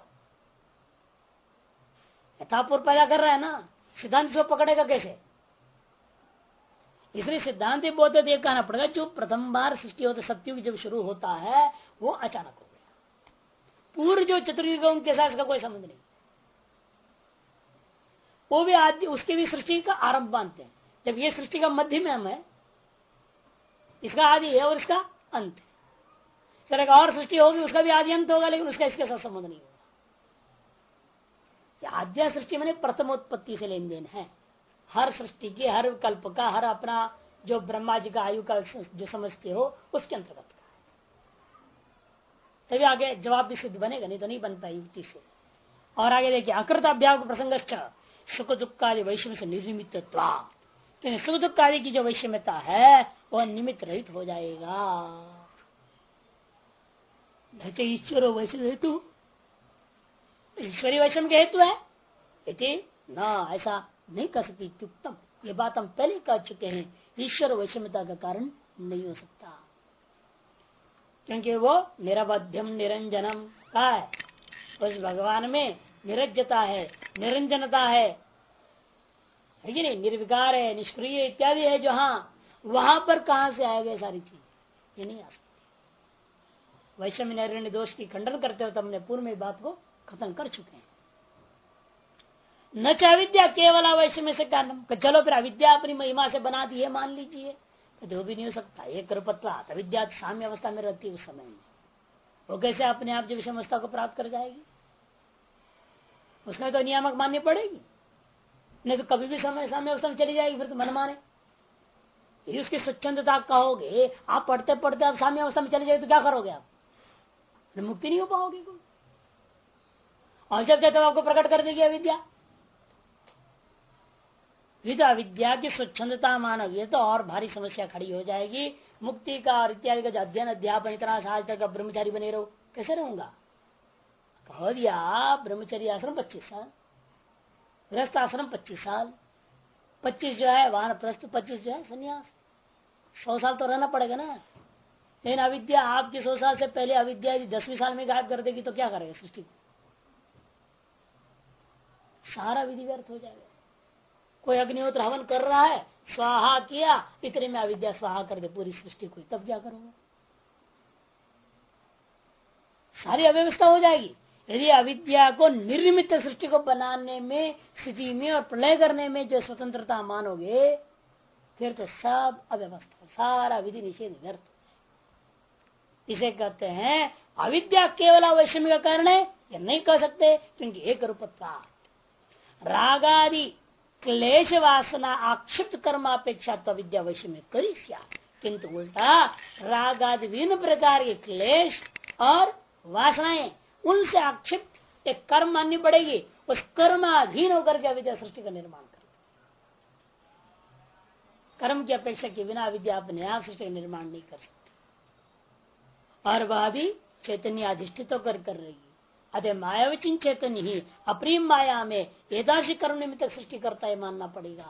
यथापूर्व पैदा कर रहा है ना, सिद्धांत को पकड़ेगा कैसे। इसलिए सिद्धांत बोलते देख कहना पड़ेगा, जो प्रथम बार सृष्टि होता सत्युग जब शुरू होता है वो अचानक हो गया, पूर्व जो चतुर्युगों के साथ इसका कोई संबंध नहीं। वो भी आदि, उसके भी सृष्टि का आरंभ मानते हैं। जब ये सृष्टि का मध्य में हम है, इसका आदि है और इसका अंत है। सर एक और सृष्टि होगी, उसका भी आदि अंत होगा, लेकिन उसका इसके साथ संबंध नहीं होगा। आद्या सृष्टि मैंने प्रथमोत्पत्ति से लेन देन है। हर सृष्टि की, हर कल्प का, हर अपना जो ब्रह्मा जी का आयु का जो समझते हो उसके अंतर्गत का है। तभी आगे जवाब भी सिद्ध बनेगा, नहीं तो नहीं बन पाई युक्ति से। और आगे देखिए, अकृत अभ्याग प्रसंग सुख दुख आदि वैषम्य से निर्मित, सुख दुख आदि की जो वैषम्यता है वह निमित्त रहित हो जाएगा। ईश्वर वैषम्य हेतु, ईश्वरी वैषम्य के हेतु है इति ना, ऐसा नहीं कर सकती उत्तम। ये बात हम पहले कह चुके हैं, ईश्वर वैषम्यता का कारण नहीं हो सकता, क्योंकि वो निरवध्यम निरंजनम का है। उस भगवान में निरज्जता है, निरंजनता है कि नहीं, निर्विकार है, निष्क्रिय इत्यादि है जो, हाँ वहां पर कहां से आएगा सारी चीज, ये नहीं आ सकती। वैषम्य निर्णय दोष की खंडन करते हो तो हमने पूर्व में बात को खत्म कर चुके हैं। न चाहे अविद्या केवल वैषम्य से कारण, चलो फिर अविद्या अपनी महिमा से बना दी है मान लीजिए, तो भी नहीं हो सकता। ये करुपत्वा अविद्या साम्य अवस्था में रहती है उस समय में, वो कैसे अपने आप जो विषम अवस्था को प्राप्त कर जाएगी, उसमें तो नियामक माननी पड़ेगी, नहीं तो कभी भी समय साम्य अवस्था में चली जाएगी, फिर तो मन माने। यदि उसकी स्वच्छंदता कहोगे, आप पढ़ते पढ़ते आप साम्य अवस्था में चले जाए तो क्या करोगे आप, मुक्ति नहीं हो पाओगे कोई। और जब तक आपको प्रकट कर देगी अविद्या, अविद्या की स्वच्छंदता मानोगे तो और भारी समस्या खड़ी हो जाएगी। मुक्ति का और इत्यादि का अध्ययन अध्यापन इतना साल तक ब्रह्मचारी बने रहो, कैसे रहूंगा। कह दिया ब्रह्मचर्य आश्रम 25 साल, गृहस्थ आश्रम 25 साल, 25 जो है वानप्रस्थ, 25 जो है संन्यास, 100 साल तो रहना पड़ेगा ना। लेकिन अविद्या आपकी 100 साल से पहले अविद्या 10वीं साल में गायब कर देगी तो क्या करेगा सृष्टि को, सारा विधि व्यर्थ हो जाएगा। कोई अग्निहोत्र हवन कर रहा है, स्वाहा किया, इतने में अविद्या स्वाहा कर दे पूरी सृष्टि को, तब क्या करोगे, सारी अव्यवस्था हो जाएगी। यदि अविद्या को निर्मित सृष्टि को बनाने में, स्थिति में और प्रलय करने में जो स्वतंत्रता मानोगे, फिर तो सब अव्यवस्था, सारा विधि निषेध व्यर्थ। इसे कहते हैं अविद्या केवल वैषम्य का कारण है, यह नहीं कह सकते, क्योंकि एक रूपत्वा रागादि क्लेश वासना आक्षिप्त कर्मापेक्षा तो अविद्या वैषम्य करी, किंतु उल्टा रागादि विभिन्न प्रकार के क्लेश और वासनाएं उनसे आक्षिप्त एक कर्म माननी पड़ेगी, उस कर्माधीन होकर के अविद्या सृष्टि का निर्माण कर, कर्म की अपेक्षा के बिना अविद्या अपने आप सृष्टि का निर्माण नहीं कर सकती, और वह भी चैतन्य अधिष्ठित होकर कर रही है। अतः मायावचिन चैतन्य ही अप्रीम माया में एदाशी कर्म निमित्त सृष्टि करता है मानना पड़ेगा।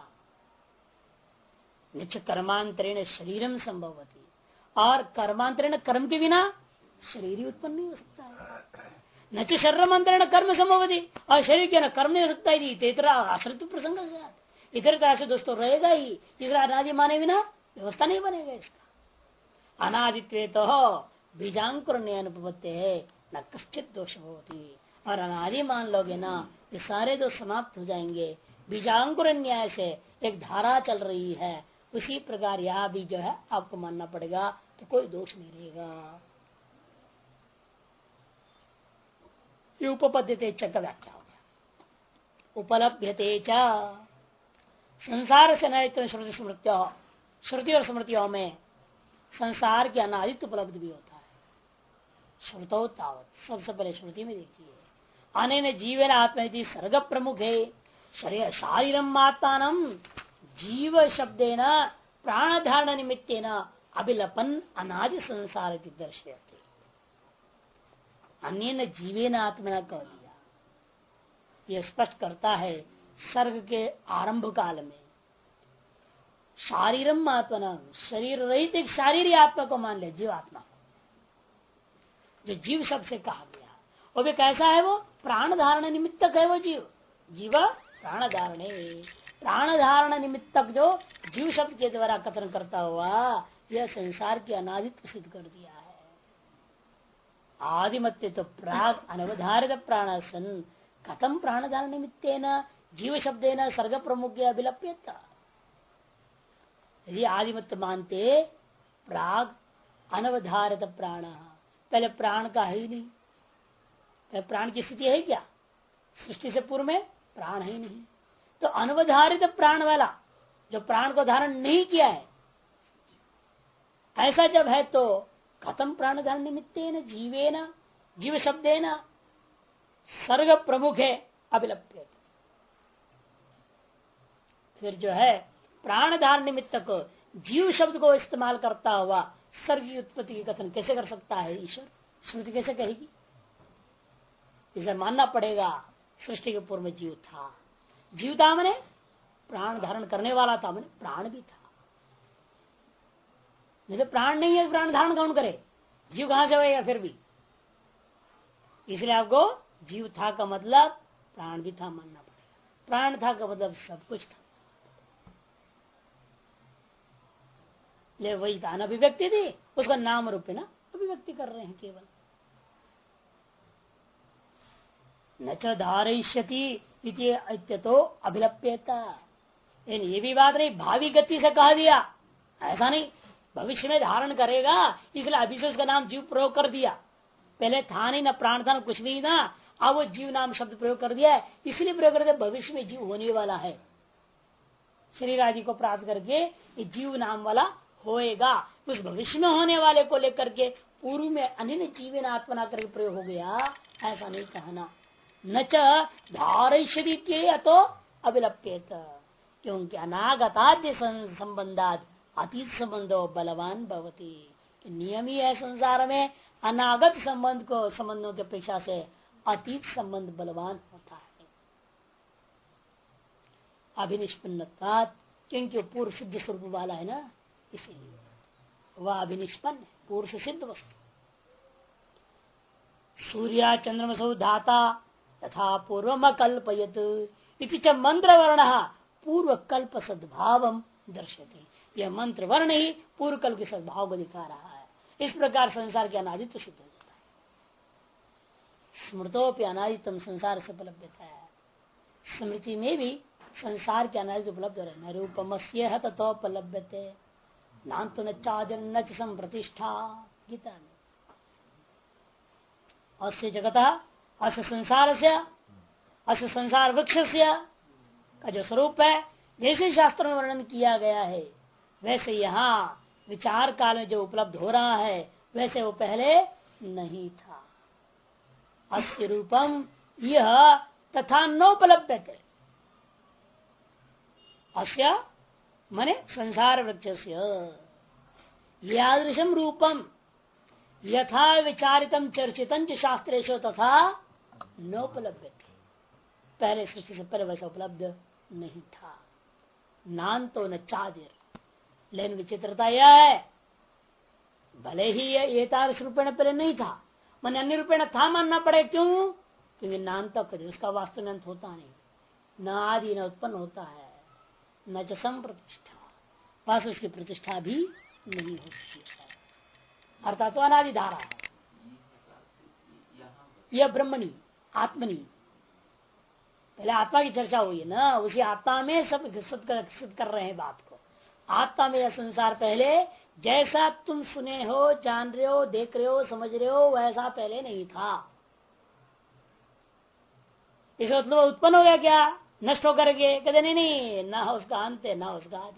निच कर्मांतरेण शरीरम संभवती, और कर्मांतरेण कर्म के बिना शरीर ही उत्पन्न नहीं हो सकता है। नच शरीरमंतरेण कर्म संभवती, और शरीर के न कर्म नहीं हो सकता है। तेतरा आश्रित प्रसंग इधर तरह से दोस्तों रहेगा ही, इधर अनादि माने बिना व्यवस्था नहीं बनेगा इसका। अनादित्व तो बीजांकुर अनुपत्ति है न कश्चित दोष होती, और अनादि मान लोगे ना ये सारे दोष समाप्त हो जाएंगे। बीजांकुर न्याय से एक धारा चल रही है, उसी प्रकार यह भी जो है आपको मानना पड़ेगा, तो कोई दोष नहीं रहेगा। ये उपपद्यते च का व्याख्या हो गया। उपलभ्यते च संसार से नैत्र श्रुति स्मृत्यो, श्रुति और स्मृतियों में संसार के अनादित्व उपलब्ध भी होता है। श्रुतो तावत, सबसे पहले श्रुति में देखिए, अनेन जीवन आत्मा सर्ग प्रमुख है शरीर शारीरम आत्मान जीव शब्देन प्राण धारण निमित्तेन अभिलपन अनादि संसार की दर्शयते। अन्य जीवेन आत्मना कह दिया, यह स्पष्ट करता है सर्ग के आरंभ काल में शारीरम आत्मना, शरीर रहित एक शारीरिक आत्मा को मान ले, जीव आत्मा को, जो जीव शब्द से कहा गया, वो भी कैसा है, वो प्राण धारण निमित्तक है। वो जीव जीव प्राण धारण, प्राण धारण निमित्तक जो जीव शब्द के द्वारा कथन करता हुआ यह संसार की अनादित्व सिद्ध कर दिया है। आदिमत्य तो प्राग अनवधारित प्राण सन कथम प्राण धारण निमित्तेन जीव शब्देन सर्ग प्रमुख अभिलप्यता। यदि आदिमत्य मानते प्राग अनवधारित प्राण, पहले प्राण का है ही नहीं, पहले प्राण की स्थिति है क्या, सृष्टि से पूर्व में प्राण है ही नहीं, तो अनवधारित प्राण वाला जो प्राण को धारण नहीं किया है, ऐसा जब है तो कथम प्राण धारण निमित्तेन जीवेन जीव शब्देन सर्ग प्रमुख है अभिलप्यते। फिर जो है प्राण धारण निमित्त को जीव शब्द को इस्तेमाल करता हुआ सर्ग की उत्पत्ति की कथन कैसे कर सकता है ईश्वर, श्रुति कैसे कहेगी। इसे मानना पड़ेगा सृष्टि के पूर्व में जीव था, जीव था मैंने प्राण धारण करने वाला था, मैंने प्राण भी था, नहीं तो प्राण नहीं है प्राण धारण कौन करे, जीव कहां से होगा फिर भी। इसलिए आपको जीव था का मतलब प्राण भी था मानना पड़ेगा, प्राण था का मतलब सब कुछ था। ले वही दान अभिव्यक्ति थी, उसका नाम रूप ना अभिव्यक्ति कर रहे हैं केवल। न च धारयिष्यति तो अभिलप्यता, ये भी बात नहीं भावी गति से कह दिया, ऐसा नहीं भविष्य में धारण करेगा इसलिए अभी से उसका नाम जीव प्रयोग कर दिया। पहले था नहीं, न प्राण था, न कुछ भी था, अब वो जीव नाम शब्द प्रयोग कर दिया है, इसलिए प्रयोग कर दिया भविष्य में जीव होने वाला है, शरीर आदि को प्राप्त करके ये जीव नाम वाला होएगा। उस भविष्य में होने वाले को लेकर के पूर्व में अन्य जीवन आत्मना करके प्रयोग हो गया, ऐसा नहीं कहना। न च धारयिष्यति अतो अभिलप्येत, क्योंकि अनागताद्य संबंधात अतीत संबंधो बलवान भवति। नियम ही है संसार में अनागत संबंधों की अपेक्षा से अतीत संबंध बलवान होता है। अभिनिष्पन्नत्वात्, क्योंकि पूर्व सिद्ध स्वरूप वाला है ना, इसीलिए वह अभिनिष्पन्न है, पूर्व से सिद्ध वस्तु। सूर्या चंद्रमसौ धाता तथा पूर्वम कल्पयत इति च मंत्र वर्ण पूर्व कल्प सद्भाव दर्शते। यह मंत्र वर्ण ही पूर्व कल्प के सद्भाव को दिखा रहा है। इस प्रकार संसार के अनादित्व सिद्ध हो जाता है। स्मृतोपि अनादित्व संसार से उपलब्ध है, स्मृति में भी संसार के अनादित्व उपलब्ध हो रहे। न रूपमस्य है तथोपलभ्यते नान्तो न चादिर न च संप्रतिष्ठा, गीता में अस्य जगत अस्य संसार से अस्य संसार वृक्ष का जो स्वरूप है, जैसे शास्त्रों में वर्णन किया गया है वैसे यहाँ विचार काल में जो उपलब्ध हो रहा है वैसे वो पहले नहीं था। अस्य रूपम यह तथा नोपलब्ध थे। अस्य मने संसार वृक्ष यादृशम रूपम यथा विचारितम चर्चितम शास्त्रेशो तथा नोपलब्ध थे। पहले सृष्टि से पहले वैसा उपलब्ध नहीं था। नान तो न चादिर, लेकिन विचित्रता यह है भले ही ये एतादृश रूपेण पहले नहीं था, मन अन्य रूपेण था मानना पड़े। क्यों? क्योंकि नान तक उसका वास्तव अंत होता नहीं, न आदि न उत्पन्न होता है, न च संप्रतिष्ठा, वास्तव उसकी प्रतिष्ठा भी नहीं होती है। अर्थात तो अनादि धारा है यह ब्रह्मणी आत्मनी। पहले आत्मा की चर्चा हुई है ना, उसी आत्मा में सब सिद्ध कर रहे हैं बात को। आत्मा में यह संसार पहले जैसा तुम सुने हो, जान रहे हो, देख रहे हो, समझ रहे हो वैसा पहले नहीं था। इस मतलब उत्पन्न हो गया क्या? नष्ट होकर के कहते नहीं नहीं, ना उसका अंत है ना उसका आदि,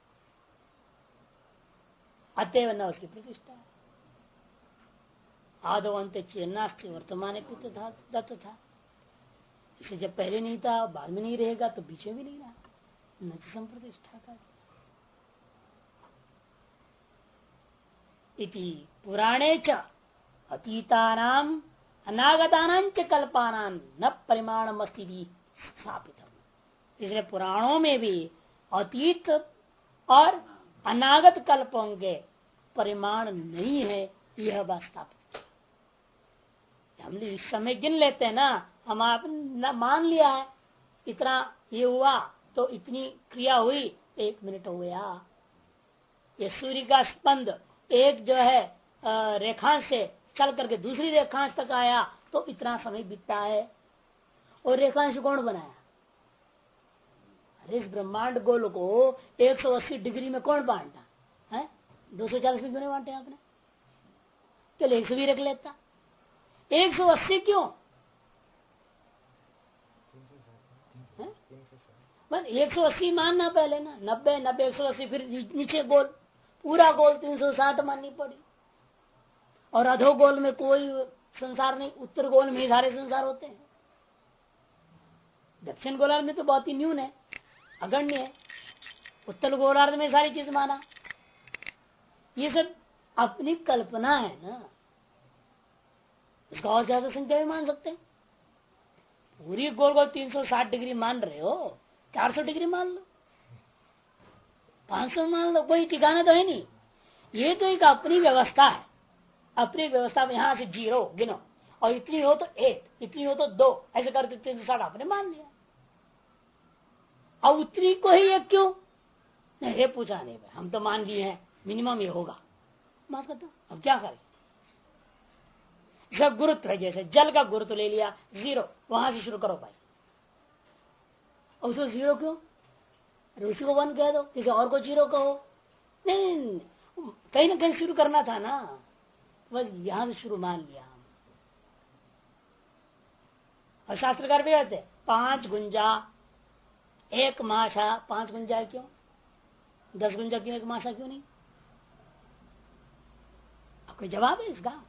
अतएव न उसकी प्रतिष्ठा। आदो अंत चेन्नास्ति वर्तमान दत्त था। इसे जब पहले नहीं था बाद में नहीं रहेगा तो बीच में भी नहीं रहा, न संप्रतिष्ठा का। इति पुराणे च अतीतानाम अनागतानां च कल्पानां न परिमाणम अस्ति स्थापित। इसलिए पुराणों में भी अतीत और अनागत कल्पों के परिमाण नहीं है, यह बात स्थापित। हम इस समय गिन लेते हैं ना, हम आप मान लिया है इतना ये हुआ तो इतनी क्रिया हुई, 1 मिनट हो गया। ये सूर्य का स्पंद एक जो है रेखांश से चल करके दूसरी रेखांश तक आया तो इतना समय बीतता है। और रेखांश कौन बनाया? अरे इस ब्रह्मांड गोल को 180 डिग्री में कौन बांटा है? 240 में क्यों नहीं बांटे आपने? चलो 120 रख लेता। 180 क्यों? 180 मानना पहले ना, 90 90 180 फिर नीचे गोल, पूरा गोल 360 माननी पड़ी। और अधो गोल में कोई संसार नहीं, उत्तर गोल में ही सारे संसार होते हैं। दक्षिण गोलार्ध में तो बहुत ही न्यून है, अगण्य है। उत्तर गोलार्ध में सारी चीज माना। ये सब अपनी कल्पना है ना, इसका और ज्यादा संख्या भी मान सकते हैं। पूरी गोल गोल 360 डिग्री मान रहे हो, 400 डिग्री मान लो, 500 मान लो, कोई ठिकाना तो है नहीं। ये तो एक अपनी व्यवस्था है। अपनी व्यवस्था में यहां से 0 गिनो और इतनी हो तो 1, इतनी हो तो 2, ऐसे करके 360 आपने मान लिया। और उतनी को ही एक क्यों नहीं? ये पूछा नहीं, हम तो मान लिए हैं मिनिमम ये होगा, माफ करता। अब क्या करें? जब गुरुत्व है, जैसे जल का गुरुत्व ले लिया 0, वहां से शुरू करो भाई। और उसको 0 क्यों? उसी को 1 कह दो, किसी और को 0 कहो। नहीं, कहीं ना कहीं शुरू करना था ना, बस यहां से शुरू मान लिया हम। और शास्त्रकार भी कहते 5 गुंजा 1 माशा। 5 गुंजा क्यों? 10 गुंजा क्यों? 1 माशा क्यों नहीं? अब कोई जवाब है इसका?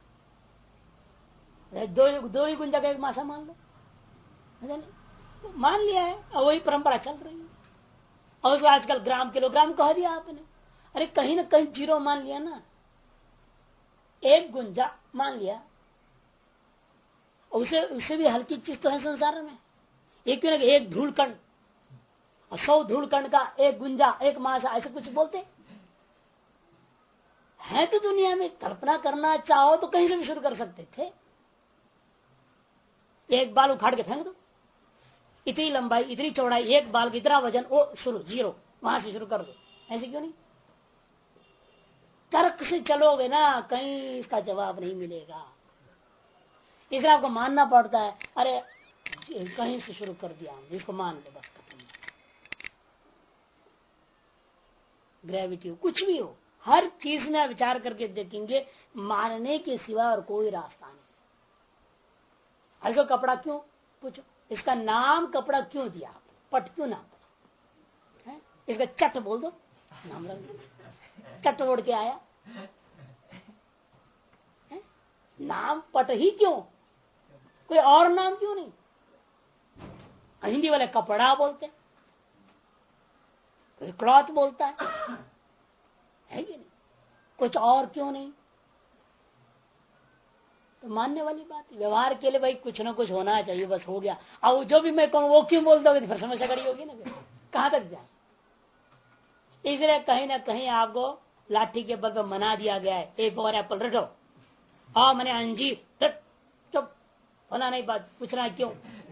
दो ही गुंजा का 1 माशा मान लो, मान लिया है और वही परंपरा चल रही है। और उसको आजकल ग्राम किलोग्राम कह दिया आपने। अरे कहीं ना कहीं 0 मान लिया ना, 1 गुंजा मान लिया। उसे भी हल्की चीज तो है संसार में। एक क्यों ना 1 धूल कण और 100 धूल कण का 1 गुंजा 1 माशा, ऐसे कुछ बोलते है? तो दुनिया में कल्पना करना चाहो तो कहीं से भी शुरू कर सकते थे। एक बाल उखाड़ के फेंक दो, इतनी लंबाई इतनी चौड़ाई, 1 बाल की इतना वजन, वो शुरू 0, वहां से शुरू कर दो। ऐसे क्यों नहीं? तर्क से चलोगे ना, कहीं इसका जवाब नहीं मिलेगा। इसलिए आपको मानना पड़ता है। अरे कहीं से शुरू कर दिया, इसको मान ले, बस खत्म। ग्रेविटी हो, कुछ भी हो, हर चीज में विचार करके देखेंगे, मानने के सिवा और कोई रास्ता नहीं। इसको कपड़ा क्यों पूछो, इसका नाम कपड़ा क्यों दिया आपने, पट क्यों नाम पड़ा, इसका चट बोल दो, नाम रख दो, चट ओढ़ के आया, नाम पट ही क्यों, कोई और नाम क्यों नहीं। हिंदी वाले कपड़ा बोलते हैं, कोई क्लॉथ बोलता है कि नहीं, कुछ और क्यों नहीं। तो मानने वाली बात, व्यवहार के लिए भाई कुछ ना कुछ होना चाहिए, बस हो गया। अब जो भी मैं कहूँ वो क्यों बोलता हूँ, फिर समस्या खड़ी होगी ना, फिर कहां तक जाए। इसलिए कहीं ना कहीं आपको लाठी के बल पर मना दिया गया है, एक और एप्पल रटो, हाँ मैंने अंजीर रट, चुप होना नहीं, बात पूछना क्यों,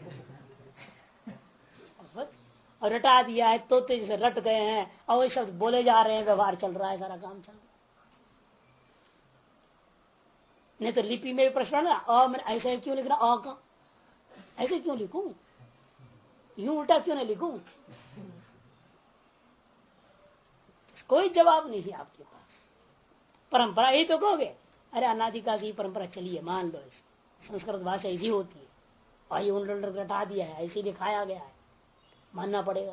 और रटा दिया है तो जैसे रट गए हैं और वही शब्द बोले जा रहे हैं, व्यवहार चल रहा है, सारा काम चल रहा है। नहीं तो लिपि में भी प्रश्न ना, मैंने ऐसे क्यों लिखना, अ का ऐसे क्यों लिखूं, यूं उल्टा क्यों नहीं लिखूं, कोई जवाब नहीं है आपके पास। परंपरा यही तो कहोगे, अरे अनादिकाल की परंपरा चली है, मान लो संस्कृत भाषा ऐसी होती है, और ये उन रटा दिया है, ऐसे लिखाया गया है, मानना पड़ेगा।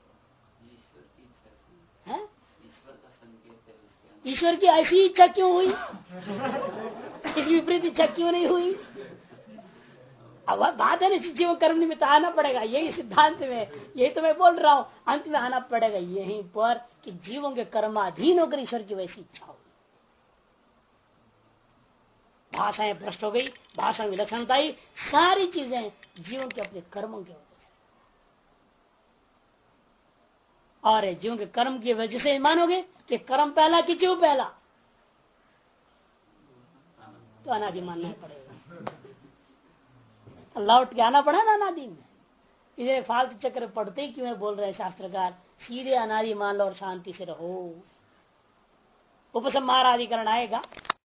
ईश्वर की ऐसी इच्छा क्यों हुई, इसकी विपरीत इच्छा क्यों नहीं हुई। अब बात है ना, जीव कर्म निमित्त आना पड़ेगा, यही सिद्धांत में, यही तो मैं बोल रहा हूं, अंत में आना पड़ेगा यहीं पर कि जीवों के कर्माधीन होकर ईश्वर की वैसी इच्छा होगी। भाषाएं भ्रष्ट हो गई, भाषा विलक्षणता ही, सारी चीजें जीवों के अपने कर्मों के वजह से, और जीवों के कर्म की वजह से मानोगे कि कर्म पहला कि जीव पहला, तो अनादि मानना पड़ेगा, लौट के आना पड़ा ना अनादि में। इसे फालतू चक्र पढ़ते ही क्यों बोल रहे हैं शास्त्रकार, सीधे अनादि मान लो और शांति से रहो। उपसंहार अधिकरण आएगा।